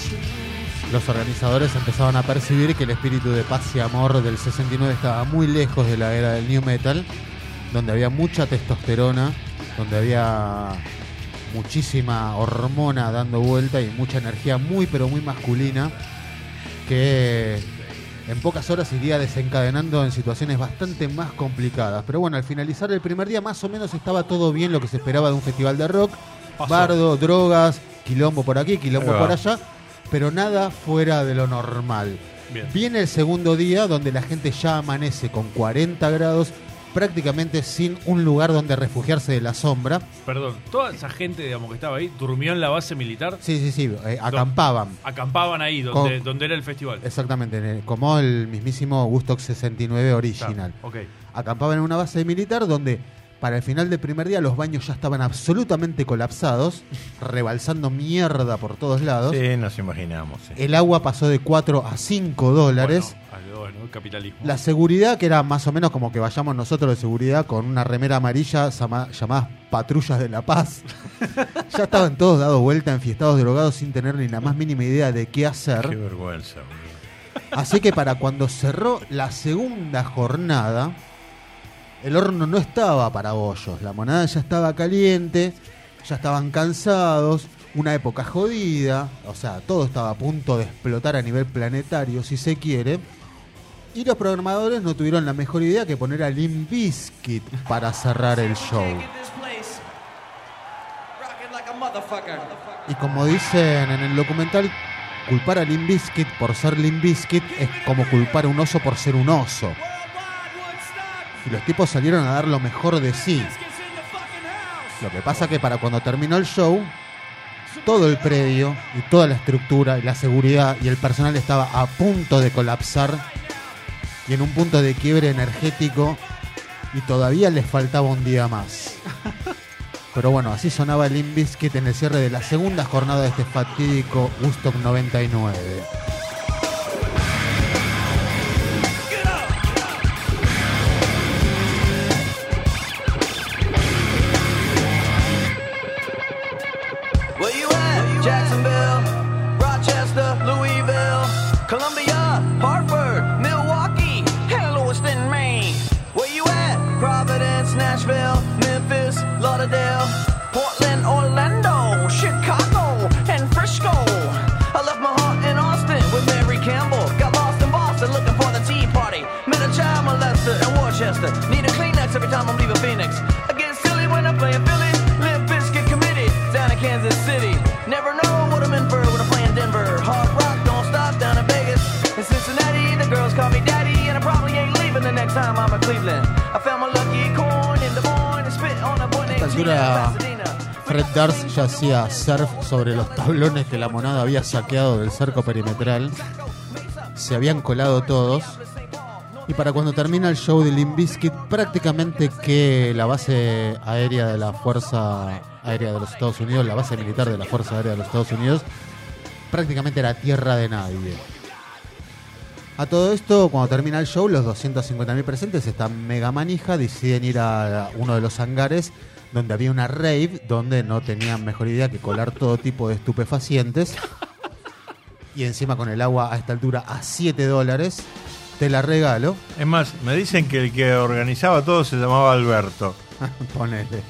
Speaker 10: los organizadores empezaban a percibir que el espíritu de paz y amor del 69 estaba muy lejos de la era del New Metal, donde había mucha testosterona, donde había muchísima hormona dando vuelta y mucha energía muy pero muy masculina, que en pocas horas iría desencadenando en situaciones bastante más complicadas. Pero bueno, al finalizar el primer día más o menos estaba todo bien, lo que se esperaba de un festival de rock. Bardo, drogas, quilombo por aquí, quilombo por allá, pero nada fuera de lo normal.
Speaker 4: Bien.
Speaker 10: Viene el segundo día, donde la gente ya amanece con 40 grados prácticamente sin un lugar donde refugiarse de la sombra.
Speaker 4: Perdón, toda esa gente, digamos, que estaba ahí, durmió en la base militar.
Speaker 10: Sí, acampaban.
Speaker 4: Acampaban ahí, donde era el festival.
Speaker 10: Exactamente, como el mismísimo Woodstock 69 original.
Speaker 4: Claro, okay.
Speaker 10: Acampaban en una base militar donde para el final del primer día los baños ya estaban absolutamente colapsados, rebalsando mierda por todos lados.
Speaker 8: Sí, nos imaginamos. Sí.
Speaker 10: El agua pasó de $4 a $5.
Speaker 4: Bueno, capitalismo.
Speaker 10: La seguridad, que era más o menos como que vayamos nosotros de seguridad con una remera amarilla llamadas Patrullas de la Paz. Ya estaban todos dados vuelta, enfiestados, drogados, sin tener ni la más mínima idea de qué hacer.
Speaker 8: Qué vergüenza, boludo.
Speaker 10: Así que para cuando cerró la segunda jornada, el horno no estaba para bollos. La monada ya estaba caliente, ya estaban cansados, una época jodida, o sea, todo estaba a punto de explotar a nivel planetario, si se quiere. Y los programadores no tuvieron la mejor idea que poner a Limp Bizkit para cerrar el show. Y como dicen en el documental, culpar a Limp Bizkit por ser Limp Bizkit es como culpar a un oso por ser un oso. Y los tipos salieron a dar lo mejor de sí. Lo que pasa que para cuando terminó el show, todo el predio y toda la estructura y la seguridad y el personal estaba a punto de colapsar y en un punto de quiebre energético, y todavía les faltaba un día más. Pero bueno, así sonaba Limp Bizkit en el cierre de la segunda jornada de este fatídico Woodstock 99.
Speaker 21: Where you at? Jacksonville, Rochester, Louisville, Columbia, Hartford, Milwaukee, and Lewiston, Maine. Where you at? Providence, Nashville, Memphis, Lauderdale, Portland, Orlando, Chicago, and Frisco. I left my heart in Austin with Mary Campbell. Got lost in Boston looking for the Tea Party. Met a child molester in Worcester. Need a Kleenex every time I'm leaving Phoenix. I get silly when I play in Philly. Limp Bizkit committed down in Kansas City. Never know what I'm in for when I play in Denver. Hard rock don't stop down in Vegas. In Cincinnati, the girls call me daddy, and I probably ain't leaving the next time I'm in Cleveland. I found my lucky corn in Des Moines and spit on a boy named Gina Pasadena.
Speaker 10: Fred Durst ya hacía surf sobre los tablones que la monada había saqueado del cerco perimetral. Se habían colado todos. Y para cuando termina el show de Limp Bizkit, prácticamente que la base aérea de la Fuerza Aérea de los Estados Unidos, la base militar de la Fuerza Aérea de los Estados Unidos, prácticamente era tierra de nadie. A todo esto, cuando termina el show, los 250.000 presentes están mega manija, deciden ir a uno de los hangares donde había una rave, donde no tenían mejor idea que colar todo tipo de estupefacientes. Y encima con el agua a esta altura a $7, te la regalo.
Speaker 8: Es más, me dicen que el que organizaba todo se llamaba Alberto.
Speaker 10: Ponele.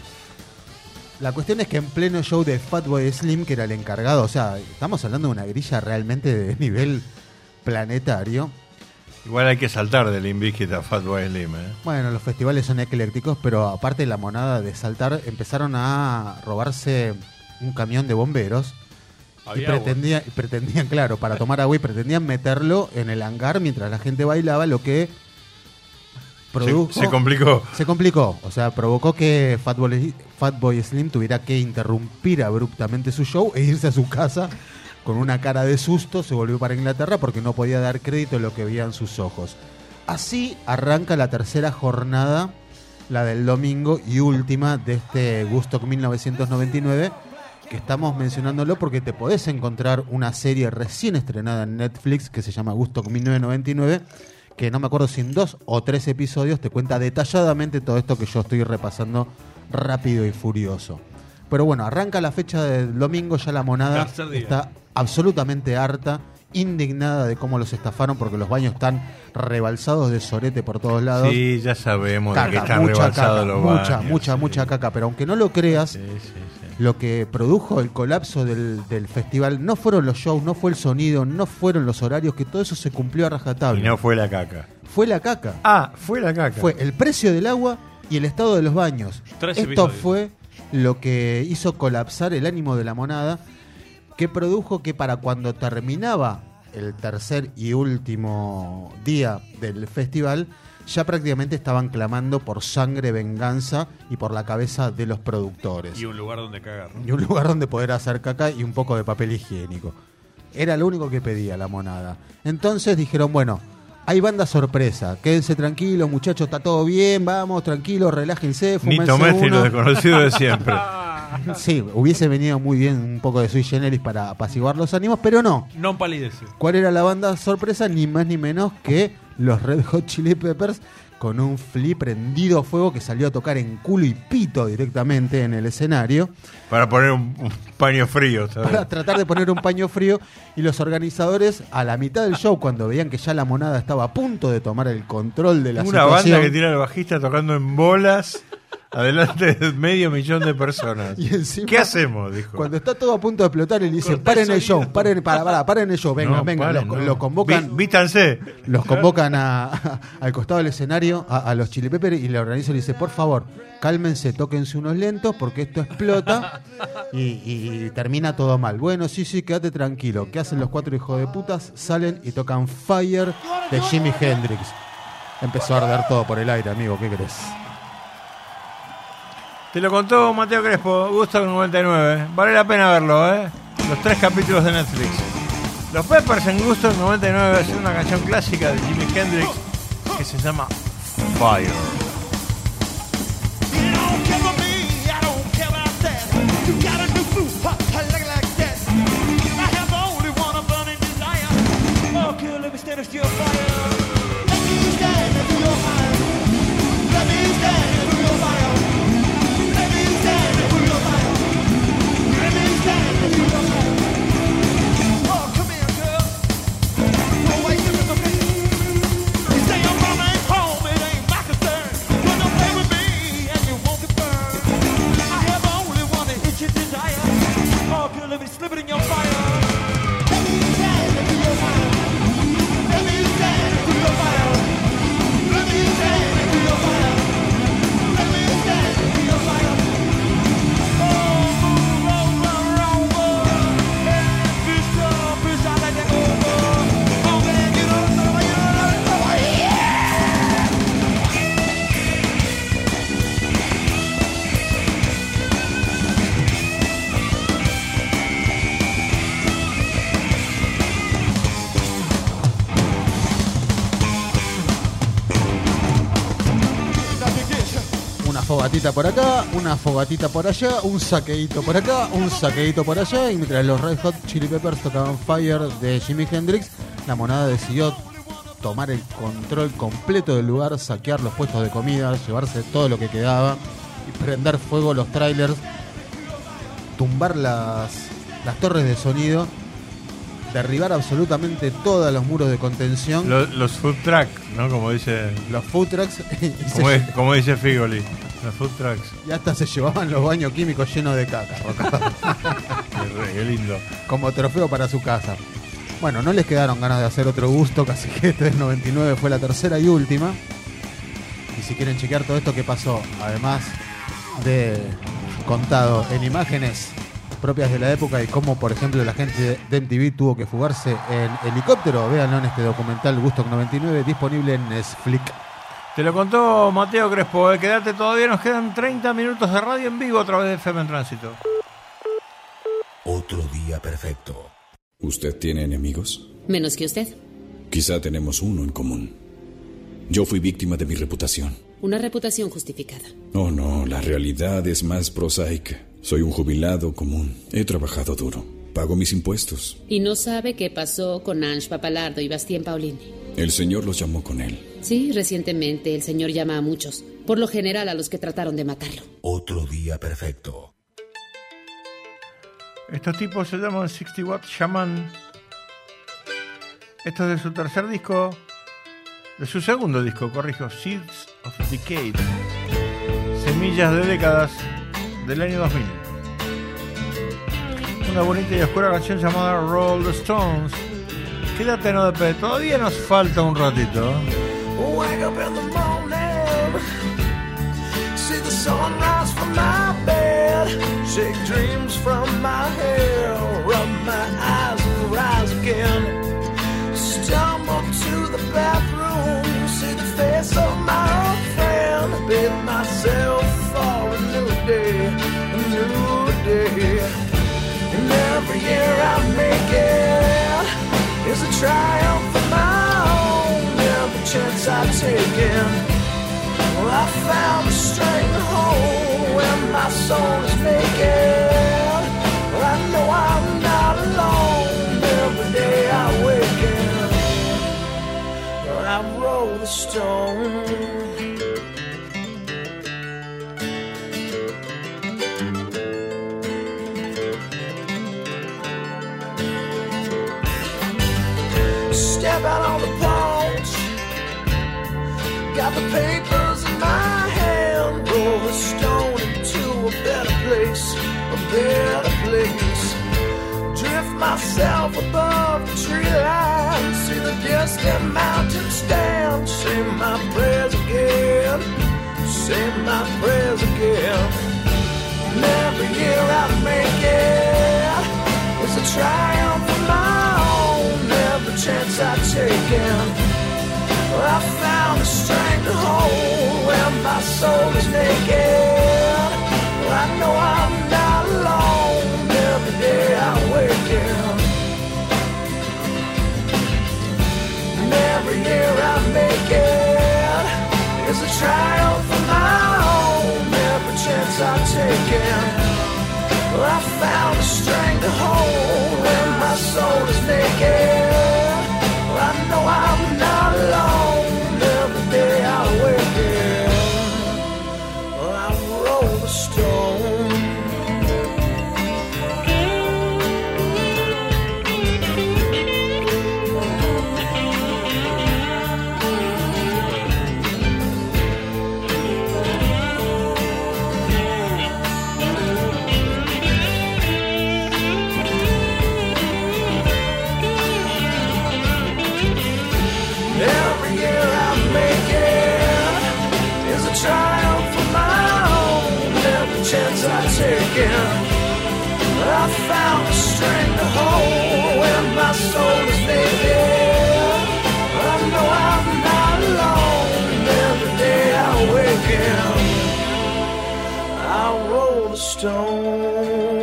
Speaker 10: La cuestión es que en pleno show de Fatboy Slim, que era el encargado, o sea, estamos hablando de una grilla realmente de nivel planetario.
Speaker 8: Igual hay que saltar de Limp Bizkit a Fatboy Slim, ¿eh?
Speaker 10: Bueno, los festivales son eclécticos, pero aparte de la monada de saltar, empezaron a robarse un camión de bomberos. Y pretendían, claro, para tomar agua, y pretendían meterlo en el hangar mientras la gente bailaba, lo que produjo...
Speaker 8: Se complicó.
Speaker 10: Se complicó, o sea, provocó que Fatboy Slim tuviera que interrumpir abruptamente su show e irse a su casa con una cara de susto. Se volvió para Inglaterra porque no podía dar crédito a lo que veía en sus ojos. Así arranca la tercera jornada, la del domingo y última de este Woodstock 1999, que estamos mencionándolo porque te podés encontrar una serie recién estrenada en Netflix que se llama Woodstock 1999, que no me acuerdo si en 2 o 3 episodios te cuenta detalladamente todo esto que yo estoy repasando rápido y furioso. Pero bueno, arranca la fecha del domingo, ya la monada está absolutamente harta, indignada de cómo los estafaron porque los baños están rebalsados de sorete por todos lados.
Speaker 8: Sí, ya sabemos de que están rebalsados los baños.
Speaker 10: Mucha caca, pero aunque no lo creas, lo que produjo el colapso del festival no fueron los shows, no fue el sonido, no fueron los horarios, que todo eso se cumplió a rajatabla.
Speaker 8: Y no fue la caca.
Speaker 10: Fue la caca.
Speaker 8: Ah, fue la caca.
Speaker 10: Fue el precio del agua y el estado de los baños. Esto fue lo que hizo colapsar el ánimo de la monada, que produjo que para cuando terminaba el tercer y último día del festival, ya prácticamente estaban clamando por sangre, venganza y por la cabeza de los productores.
Speaker 4: Y un lugar donde cagar.
Speaker 10: Y un lugar donde poder hacer caca y un poco de papel higiénico. Era lo único que pedía la monada. Entonces dijeron, bueno, hay banda sorpresa, quédense tranquilos, muchachos, está todo bien, vamos, tranquilos, relájense, fúmense
Speaker 8: Nito Messi,
Speaker 10: uno.
Speaker 8: lo desconocido de siempre.
Speaker 10: Sí, hubiese venido muy bien un poco de sui generis para apaciguar los ánimos, pero no.
Speaker 4: No palidece.
Speaker 10: ¿Cuál era la banda sorpresa? Ni más ni menos que los Red Hot Chili Peppers, con un Flea prendido a fuego que salió a tocar en culo y pito directamente en el escenario.
Speaker 8: Para poner un paño frío, ¿sabes?
Speaker 10: Para tratar de poner un paño frío. Y los organizadores, a la mitad del show, cuando veían que ya la monada estaba a punto de tomar el control de la situación...
Speaker 8: Una banda que tiene al bajista tocando en bolas adelante de 500,000 de personas.
Speaker 10: Y encima,
Speaker 8: ¿qué hacemos? Dijo.
Speaker 10: Cuando está todo a punto de explotar, él dice, paren el show, paren el show, vengan,
Speaker 8: No,
Speaker 10: vengan.
Speaker 8: paren,
Speaker 10: Lo convocan...
Speaker 8: Vístanse.
Speaker 10: Los convocan al costado del escenario, a los Chili Peppers, y el organizador le dice, por favor, cálmense, tóquense unos lentos, porque esto explota y termina todo mal. Bueno, sí, quédate tranquilo. ¿Qué hacen los 4 hijos de putas? Salen y tocan Fire de Jimi Hendrix. Empezó a arder todo por el aire, amigo, ¿qué crees?
Speaker 8: Te lo contó Mateo Crespo, Gusto 99. Vale la pena verlo, ¿eh? Los 3 capítulos de Netflix. Los Peppers en Gusto 99 es una canción clásica de Jimi Hendrix que se llama Fire.
Speaker 10: Fogatita por acá, una fogatita por allá, un saqueíto por acá, un saqueíto por allá, y mientras los Red Hot Chili Peppers tocaban Fire de Jimi Hendrix, la monada decidió tomar el control completo del lugar, saquear los puestos de comida, llevarse todo lo que quedaba y prender fuego los trailers, tumbar las torres de sonido, derribar absolutamente todos los muros de contención.
Speaker 8: Los food trucks, ¿no? Como dice...
Speaker 10: Los food trucks.
Speaker 8: Como dice Figoli. Los food trucks.
Speaker 10: Y hasta se llevaban los baños químicos llenos de caca.
Speaker 8: Qué lindo.
Speaker 10: Como trofeo para su casa. Bueno, no les quedaron ganas de hacer otro gusto, casi que este 99 fue la tercera y última. Y si quieren chequear todo esto que pasó, además de contado en imágenes propias de la época y cómo, por ejemplo, la gente de MTV tuvo que fugarse en helicóptero, véanlo en este documental Gusto 99, disponible en Netflix.
Speaker 8: Te lo contó Mateo Crespo, quédate todavía, nos quedan 30 minutos de radio en vivo a través de FM en Tránsito.
Speaker 1: Otro día perfecto.
Speaker 13: ¿Usted tiene enemigos?
Speaker 16: Menos que usted.
Speaker 13: Quizá tenemos uno en común. Yo fui víctima de mi reputación.
Speaker 16: Una reputación justificada.
Speaker 13: Oh no, la realidad es más prosaica. Soy un jubilado común. He trabajado duro. Pago mis impuestos.
Speaker 16: Y no sabe qué pasó con Ange Papalardo y Bastien Paulini.
Speaker 13: El señor los llamó con él.
Speaker 16: Sí, recientemente el señor llama a muchos. Por lo general a los que trataron de matarlo.
Speaker 1: Otro día perfecto.
Speaker 8: Estos tipos se llaman 60 Watt Shaman. Esto es de su tercer disco. De su segundo disco, corrijo. Seeds of Decade. Semillas de décadas del año 2000. Una bonita y oscura canción llamada Roll the Stones. Quédate, no de todavía nos falta un ratito.
Speaker 3: Wake up in the morning, see the sunrise from my bed, shake dreams from my hair, rub my eyes and rise again, stumble to the bathroom, see the face of trade myself for a new day, a new day. And every year I make it is a triumph of my own. Every chance I take in, well, I found the strength to hold when my soul is naked. Well, I know I'm not alone. Every day I wake in, well, I roll the stone. Step out on the porch, got the papers in my hand, roll the stone into a better place, a better place. Drift myself above the tree line, see the distant mountains stand, say my prayers again, say my prayers again. And every year I make it, it's a triumph of my own. Every chance I take in, I found the strength to hold when my soul is naked. I know I'm not alone. Every day I wake in, and every year I make it is a triumph of my own. Every chance I take in, I found the strength to hold when my soul is naked. I know I'm not alone. Every day I wake in, I roll the stone. Every year I make it is a triumph of my own. Every chance I take in, I found the strength to hold when my soul is naked. I know I'm not alone. Every day I wake in, I roll the stone.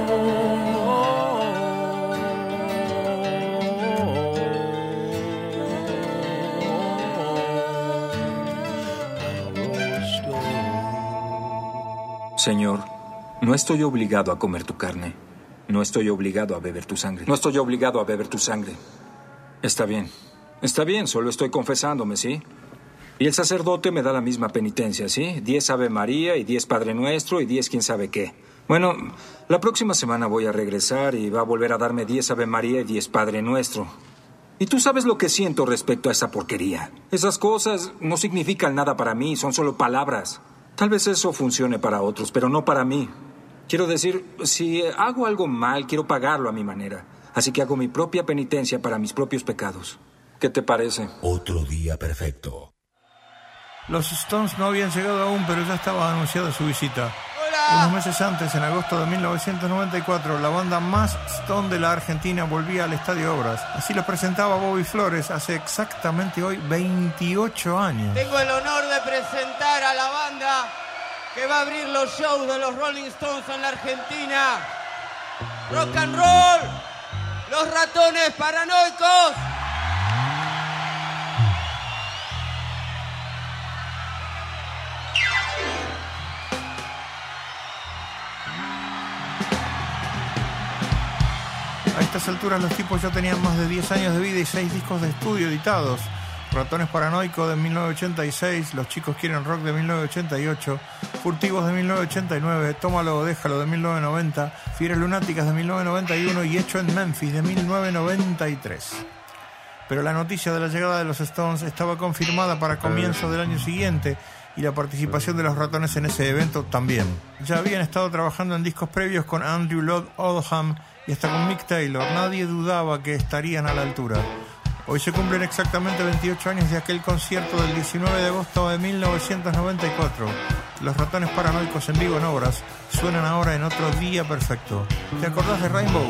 Speaker 2: Señor, no estoy obligado a comer tu carne. No estoy obligado a beber tu sangre. No estoy obligado a beber tu sangre. Está bien, solo estoy confesándome, ¿sí? Y el sacerdote me da la misma penitencia, ¿sí? 10 Ave María y 10 Padre Nuestro y 10 quién sabe qué. Bueno, la próxima semana voy a regresar y va a volver a darme 10 Ave María y 10 Padre Nuestro. Y tú sabes lo que siento respecto a esa porquería. Esas cosas no significan nada para mí, son solo palabras. Tal vez eso funcione para otros, pero no para mí. Quiero decir, si hago algo mal, quiero pagarlo a mi manera. Así que hago mi propia penitencia para mis propios pecados. ¿Qué te parece?
Speaker 1: Otro día perfecto.
Speaker 8: Los Stones no habían llegado aún, pero ya estaba anunciada su visita. Unos meses antes, en agosto de 1994, la banda más Stone de la Argentina volvía al Estadio Obras. Así lo presentaba Bobby Flores hace exactamente hoy 28 años.
Speaker 17: Tengo el honor de presentar a la banda que va a abrir los shows de los Rolling Stones en la Argentina. Rock and Roll, Los Ratones Paranoicos.
Speaker 8: A estas alturas los tipos ya tenían más de 10 años de vida y 6 discos de estudio editados. Ratones Paranoicos de 1986, Los Chicos Quieren Rock de 1988, Furtivos de 1989, Tómalo o Déjalo de 1990, Fieras Lunáticas de 1991 y Hecho en Memphis de 1993. Pero la noticia de la llegada de los Stones estaba confirmada para comienzos del año siguiente y la participación de los Ratones en ese evento también. Ya habían estado trabajando en discos previos con Andrew Lloyd Oldham y hasta con Mick Taylor. Nadie dudaba que estarían a la altura. Hoy se cumplen exactamente 28 años de aquel concierto del 19 de agosto de 1994. Los Ratones Paranoicos en vivo en Obras suenan ahora en Otro Día Perfecto. ¿Te acordás de Rainbow?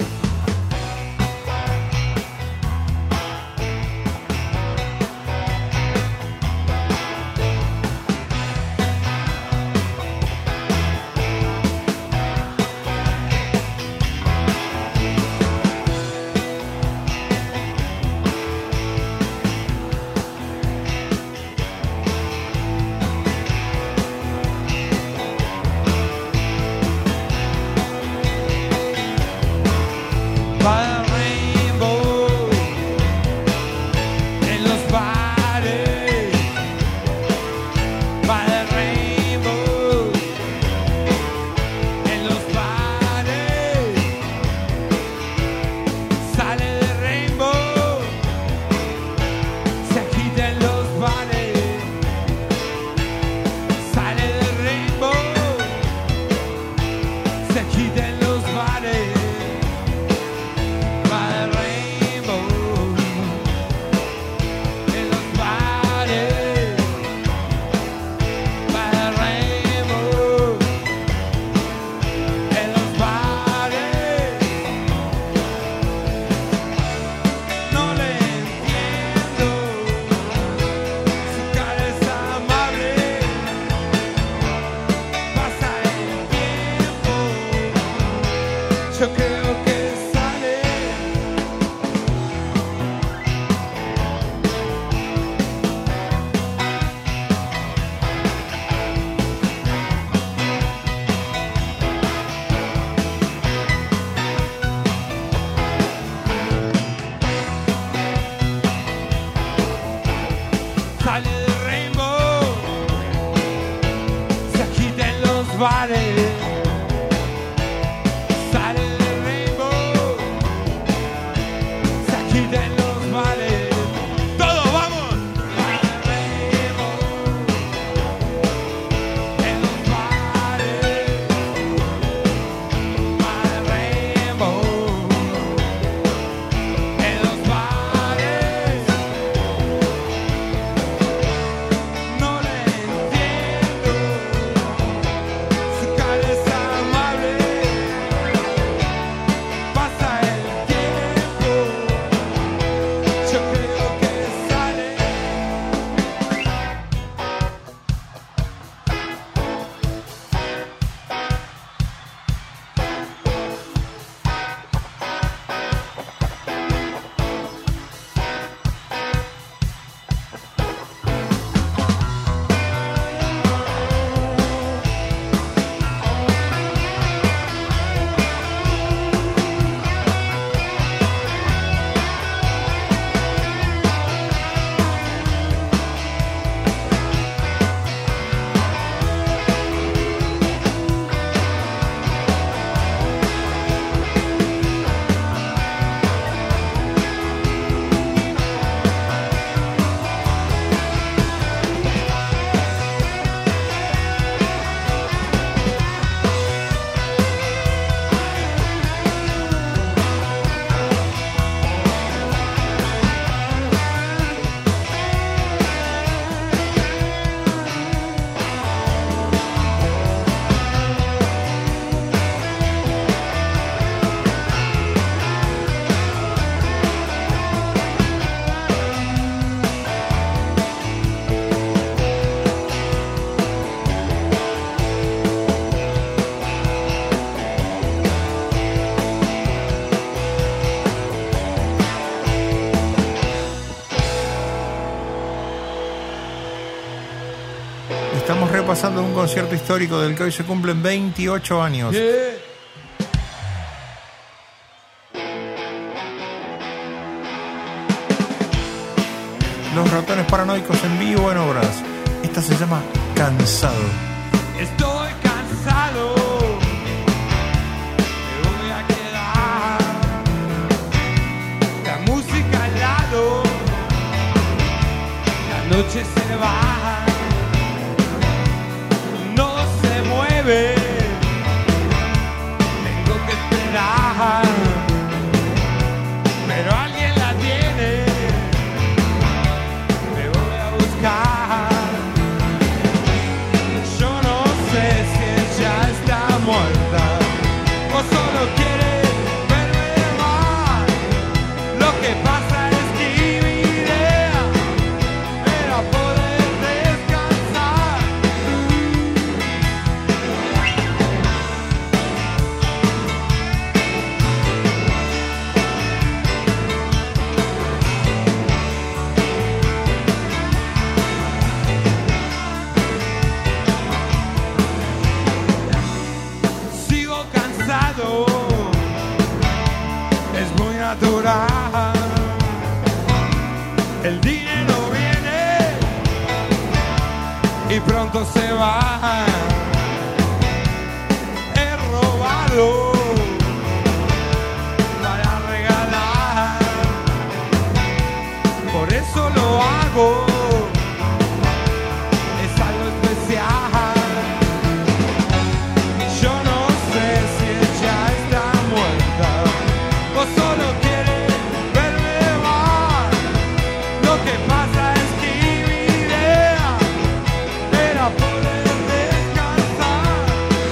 Speaker 18: bares. Sale el rainbow, se agitan los bares. ¡Todos vamos!
Speaker 8: Estamos repasando un concierto histórico del que hoy se cumplen 28 años. Los Ratones Paranoicos en vivo en Obras. Esta se llama Cansado.
Speaker 18: Estoy cansado, me voy a quedar. La música al lado, la noche se va. No se mueve, tengo que esperar, pero alguien la tiene, me voy a buscar. Yo no sé si ella está muerta o solo quiere verme más. Lo que pasa es que mi idea era poder descansar. Sigo cansado, es muy natural. El dinero viene y pronto se va. He robado para regalar, por eso lo hago, es algo especial. Yo no sé si ella está muerta o solo quiere verme más. Lo que pasa es que mi idea era poder descansar.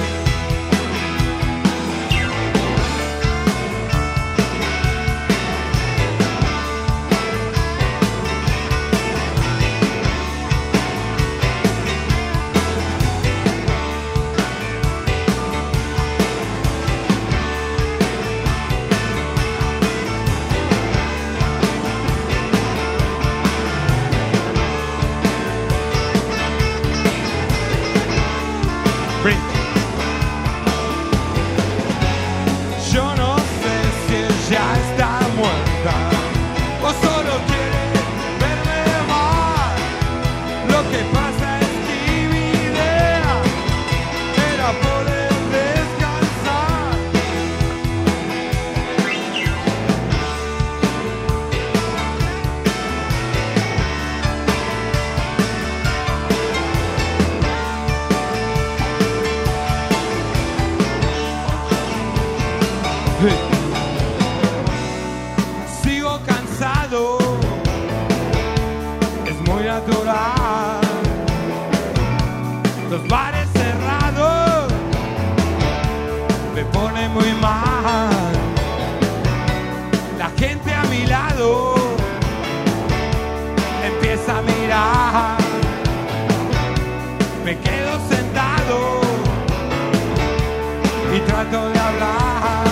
Speaker 18: Yo no sé si ella está muerta o solo quiere verme más. Lo que pasa es que mi idea era pone muy mal. La gente a mi lado empieza a mirar. Me quedo sentado y trato de hablar.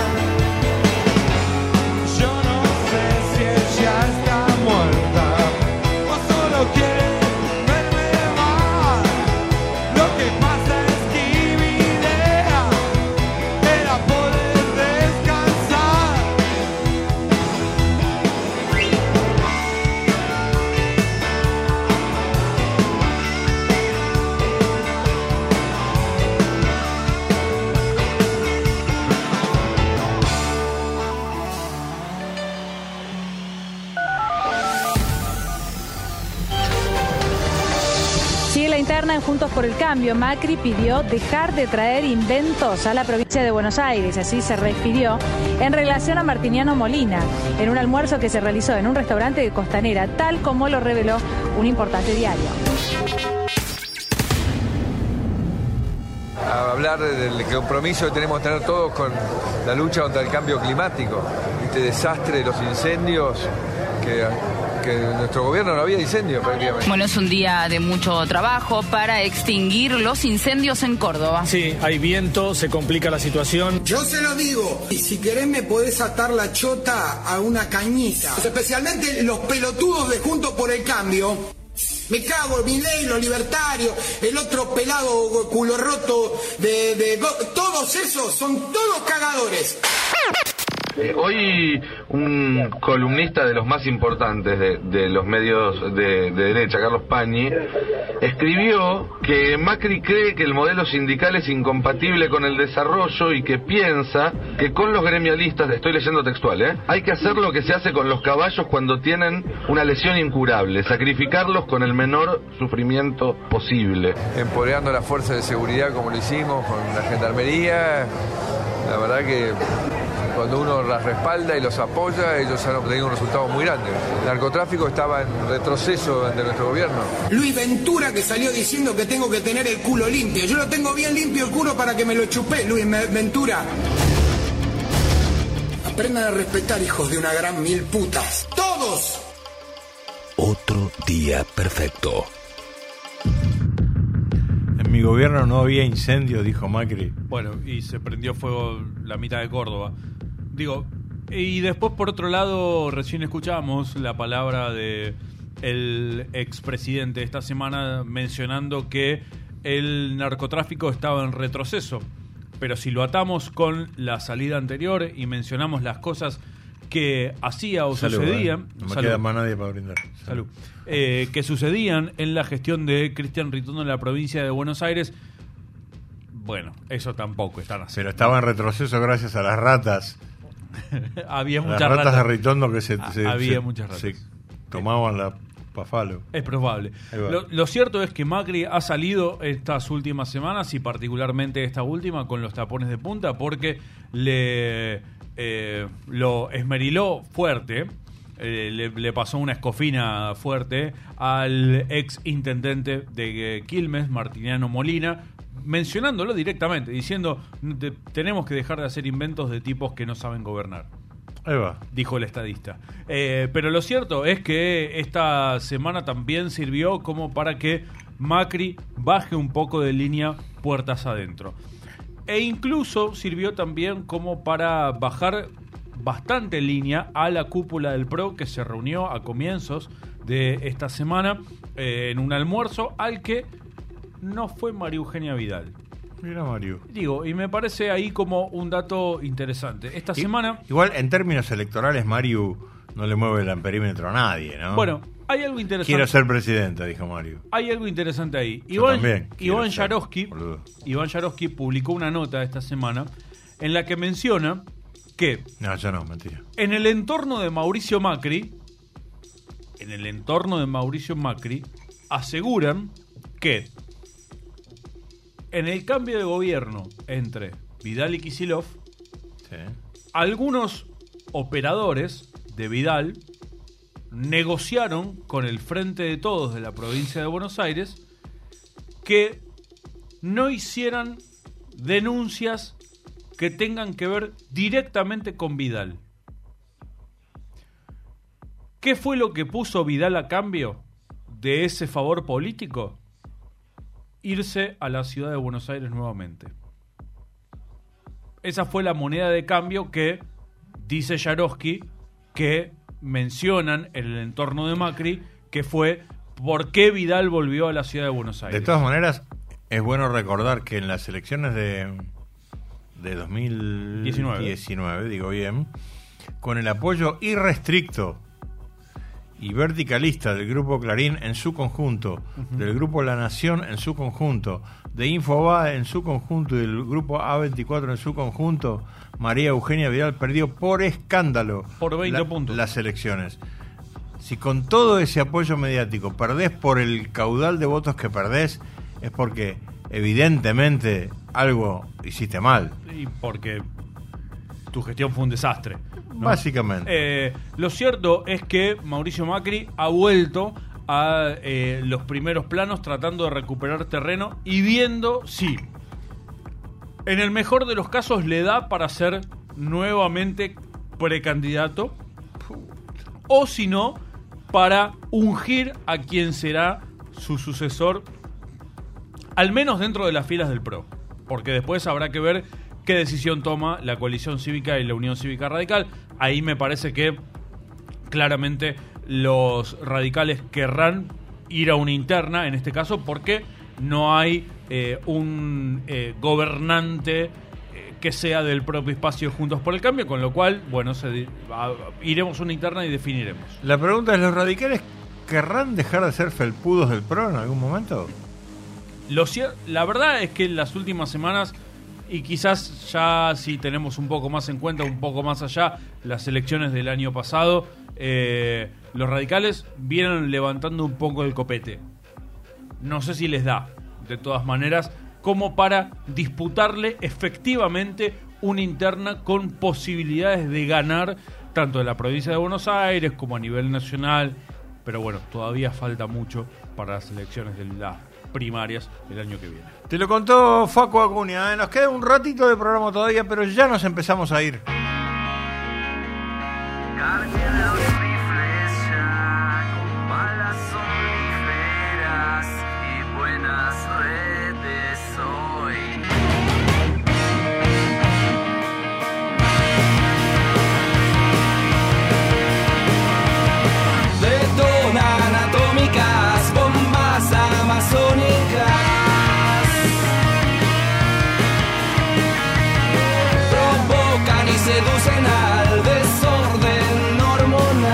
Speaker 18: Yo no sé si ella está muerta o solo quiere verme mal. Lo que pasa es que mi idea era poder descansar.
Speaker 19: Sigue la interna en Juntos por el Cambio. Macri pidió dejar de traer inventos a la provincia de Buenos Aires. Así se refirió en relación a Martiniano Molina, en un almuerzo que se realizó en un restaurante de Costanera, tal como lo reveló un importante diario.
Speaker 20: A hablar del compromiso que tenemos que tener todos con la lucha contra el cambio climático, este desastre de los incendios, que en nuestro gobierno no había incendios prácticamente.
Speaker 22: Bueno, es un día de mucho trabajo para extinguir los incendios en Córdoba.
Speaker 23: Sí, hay viento, se complica la situación.
Speaker 24: Yo se lo digo, y si querés me podés atar la chota a una cañita. Especialmente los pelotudos de Juntos por el Cambio. Me cago en Milei, los libertarios, el otro pelado culo roto todos esos son todos cagadores.
Speaker 25: Hoy un columnista de los más importantes de los medios de derecha, Carlos Pañi, escribió que Macri cree que el modelo sindical es incompatible con el desarrollo y que piensa que con los gremialistas, estoy leyendo textual, hay que hacer lo que se hace con los caballos cuando tienen una lesión incurable, sacrificarlos con el menor sufrimiento posible.
Speaker 20: Empoderando las fuerzas de seguridad como lo hicimos con la gendarmería, la verdad que cuando uno las respalda y los apoya, ellos han obtenido un resultado muy grande. El narcotráfico estaba en retroceso durante nuestro gobierno.
Speaker 24: Luis Ventura, que salió diciendo que tengo que tener el culo limpio. Yo lo tengo bien limpio el culo para que me lo chupé, Luis Ventura. Aprendan a respetar, hijos de una gran mil putas. ¡Todos!
Speaker 1: Otro día perfecto.
Speaker 8: En mi gobierno no había incendio, dijo Macri.
Speaker 4: Bueno, y se prendió fuego la mitad de Córdoba. Digo, y después por otro lado, recién escuchamos la palabra de el expresidente esta semana mencionando que el narcotráfico estaba en retroceso. Pero si lo atamos con la salida anterior y mencionamos las cosas que hacía o sucedían...
Speaker 8: No me queda más nadie para brindar.
Speaker 4: Salud. Que sucedían en la gestión de Cristian Ritondo en la provincia de Buenos Aires. Bueno, eso tampoco están así.
Speaker 8: Pero estaba en retroceso gracias a las ratas.
Speaker 4: Había muchas
Speaker 8: las ratas
Speaker 4: ratas
Speaker 8: de Ritondo que
Speaker 4: había muchas ratas.
Speaker 8: Se tomaban la pafalo.
Speaker 4: Es probable. Lo cierto es que Macri ha salido estas últimas semanas y particularmente esta última con los tapones de punta porque lo esmeriló fuerte. Le pasó una escofina fuerte al ex intendente de Quilmes, Martiniano Molina, mencionándolo directamente, diciendo tenemos que dejar de hacer inventos de tipos que no saben gobernar.
Speaker 8: Ahí va.
Speaker 4: Dijo el estadista. Pero lo cierto es que esta semana también sirvió como para que Macri baje un poco de línea puertas adentro. E incluso sirvió también como para bajar bastante línea a la cúpula del PRO que se reunió a comienzos de esta semana en un almuerzo al que no fue María Eugenia Vidal.
Speaker 8: Mira, Mario.
Speaker 4: Digo, y me parece ahí como un dato interesante. Esta semana...
Speaker 8: Igual, en términos electorales, Mario no le mueve el amperímetro a nadie, ¿no?
Speaker 4: Bueno, hay algo interesante.
Speaker 8: Quiero ser presidente, dijo Mario.
Speaker 4: Hay algo interesante ahí. Iván Yarovsky publicó una nota esta semana en la que menciona que...
Speaker 8: No, yo no, mentira.
Speaker 4: En el entorno de Mauricio Macri, aseguran que en el cambio de gobierno entre Vidal y Kicillof, algunos operadores de Vidal negociaron con el Frente de Todos de la provincia de Buenos Aires que no hicieran denuncias que tengan que ver directamente con Vidal. ¿Qué fue lo que puso Vidal a cambio de ese favor político? Irse a la ciudad de Buenos Aires nuevamente. Esa fue la moneda de cambio que dice Jarovsky que mencionan en el entorno de Macri, que fue por qué Vidal volvió a la ciudad de Buenos Aires.
Speaker 8: De todas maneras, es bueno recordar que en las elecciones de 2019, digo bien, con el apoyo irrestricto y verticalista del Grupo Clarín en su conjunto, del Grupo La Nación en su conjunto, de Infobae en su conjunto y del Grupo A24 en su conjunto, María Eugenia Vidal perdió por escándalo
Speaker 4: por 20 puntos
Speaker 8: las elecciones. Si con todo ese apoyo mediático perdés por el caudal de votos que perdés, es porque evidentemente algo hiciste mal.
Speaker 4: Y porque tu gestión fue un desastre, ¿no?
Speaker 8: Básicamente.
Speaker 4: Lo cierto es que Mauricio Macri ha vuelto a los primeros planos tratando de recuperar terreno y viendo si en el mejor de los casos le da para ser nuevamente precandidato o si no para ungir a quien será su sucesor, al menos dentro de las filas del PRO, porque después habrá que ver qué decisión toma la coalición cívica y la Unión Cívica Radical. Ahí me parece que claramente los radicales querrán ir a una interna, en este caso, porque no hay un gobernante que sea del propio espacio Juntos por el Cambio, con lo cual, bueno, iremos a una interna y definiremos.
Speaker 8: La pregunta es, ¿los radicales querrán dejar de ser felpudos del PRO en algún momento?
Speaker 4: La verdad es que en las últimas semanas, y quizás ya si tenemos un poco más en cuenta, un poco más allá, las elecciones del año pasado, los radicales vienen levantando un poco el copete. No sé si les da, de todas maneras, como para disputarle efectivamente una interna con posibilidades de ganar tanto en la provincia de Buenos Aires como a nivel nacional. Pero bueno, todavía falta mucho para las elecciones de las primarias el año que viene.
Speaker 8: Te lo contó Facu Acuña, ¿eh? Nos queda un ratito de programa todavía, pero ya nos empezamos a ir.
Speaker 3: Seducen al desorden hormonal.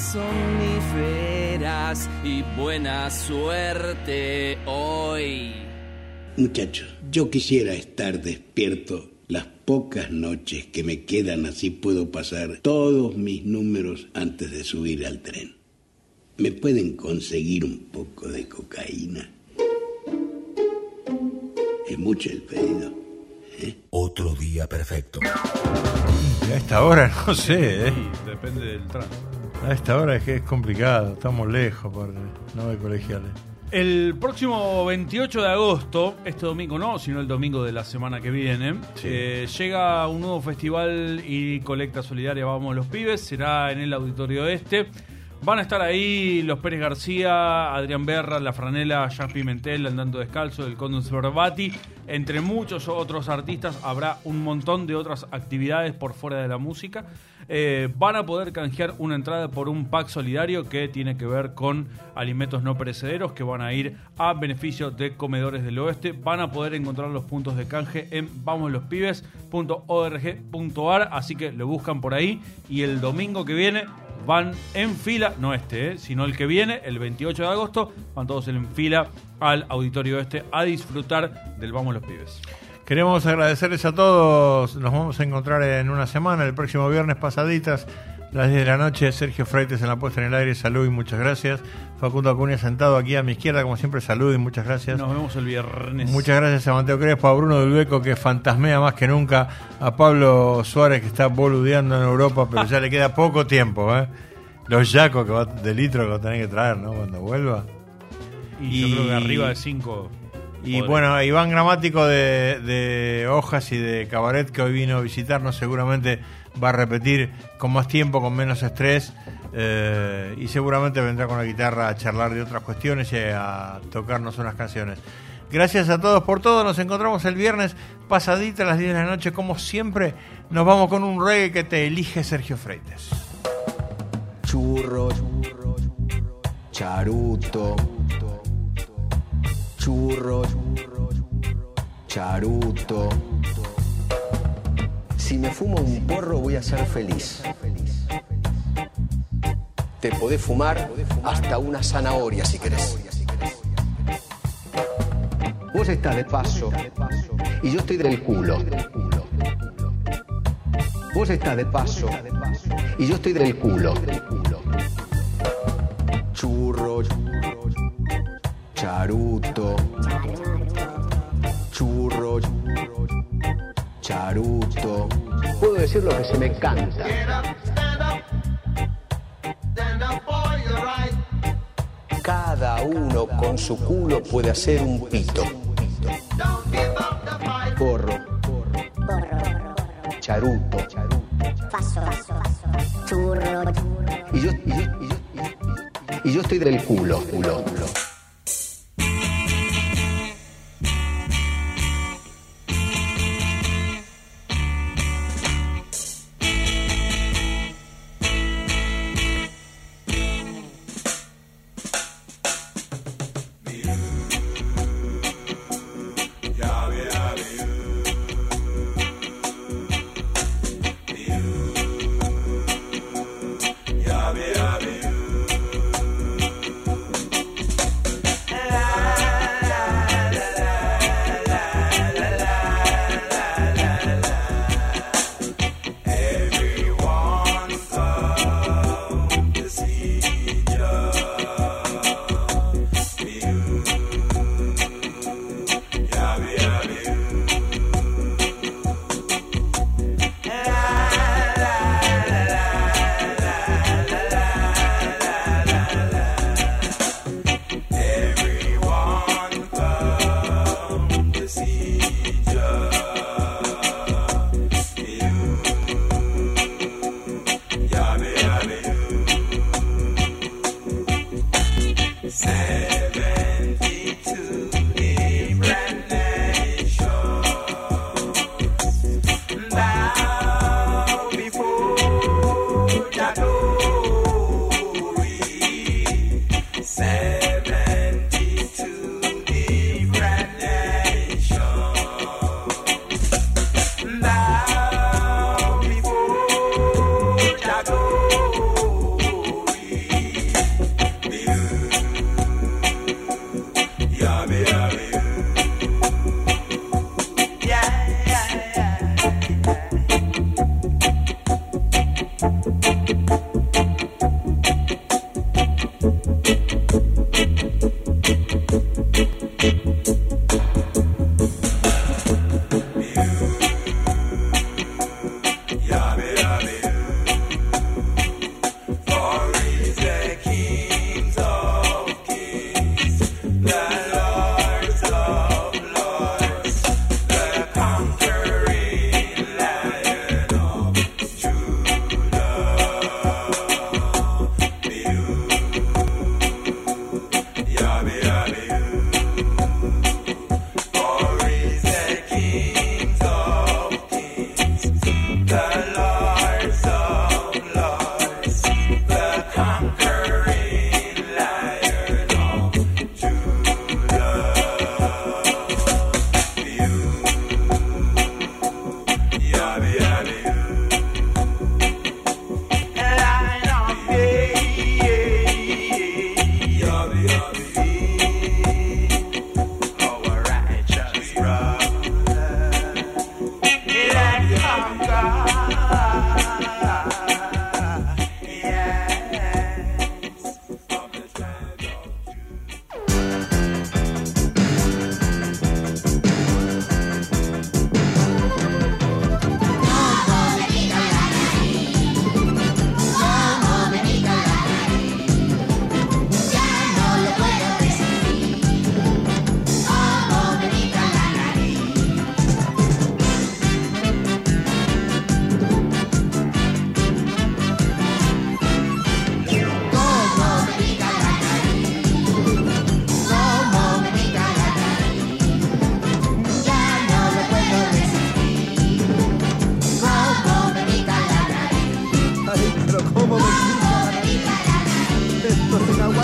Speaker 5: somníferas y buena suerte hoy.
Speaker 6: Muchachos, yo quisiera estar despierto las pocas noches que me quedan, así puedo pasar todos mis números antes de subir al tren. ¿Me pueden conseguir un poco de cocaína? Es mucho el pedido.
Speaker 1: Otro día perfecto.
Speaker 8: A esta hora no sé,
Speaker 4: Sí, depende del tránsito.
Speaker 8: A esta hora es que es complicado, estamos lejos, no hay colegiales.
Speaker 4: El próximo 28 de agosto, este domingo no, sino el domingo de la semana que viene, llega un nuevo festival y colecta solidaria Vamos los Pibes, será en el Auditorio Este. Van a estar ahí los Pérez García, Adrián Berra, La Franela, Jean Pimentel, Andando Descalzo, el Condon Sberbati. Entre muchos otros artistas habrá un montón de otras actividades por fuera de la música. Van a poder canjear una entrada por un pack solidario que tiene que ver con alimentos no perecederos que van a ir a beneficio de Comedores del Oeste. Van a poder encontrar los puntos de canje en vamoslospibes.org.ar, así que lo buscan por ahí. Y el domingo que viene van en fila, no sino el que viene, el 28 de agosto, van todos en fila al Auditorio Este a disfrutar del Vamos los Pibes.
Speaker 8: Queremos agradecerles a todos. Nos vamos a encontrar en una semana, el próximo viernes pasaditas, las 10 de la noche. Sergio Freites en la puesta en el aire, salud y muchas gracias. Facundo Acuña sentado aquí a mi izquierda, como siempre, salud y muchas gracias.
Speaker 4: Nos vemos el viernes.
Speaker 8: Muchas gracias a Mateo Crespo, a Bruno Dulbeco, que fantasmea más que nunca, a Pablo Suárez, que está boludeando en Europa, pero ya le queda poco tiempo, los yacos de litro que va a tener que traer, ¿no? Cuando vuelva.
Speaker 4: Y yo creo que arriba de 5.
Speaker 8: Y bueno, Iván Gramático de Hojas y de Cabaret, que hoy vino a visitarnos, seguramente va a repetir con más tiempo, con menos estrés, y seguramente vendrá con la guitarra a charlar de otras cuestiones y a tocarnos unas canciones. Gracias a todos por todo. Nos encontramos el viernes pasadita a las 10 de la noche. Como siempre, nos vamos con un reggae que te elige Sergio Freites.
Speaker 7: Churro, charuto, churro, charuto. Si me fumo un porro voy a ser feliz. Te podés fumar hasta una zanahoria si querés. Vos estás de paso y yo estoy del culo. Vos estás de paso y yo estoy del culo. Churro, charuto, churro, charuto. Puedo decir lo que se me canta. Cada uno con su culo puede hacer un pito. Porro, charuto, churro. Y yo estoy del culo.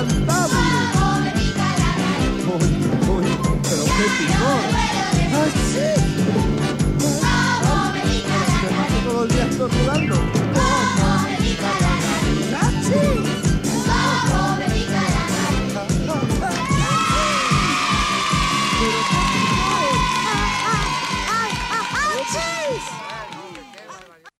Speaker 21: the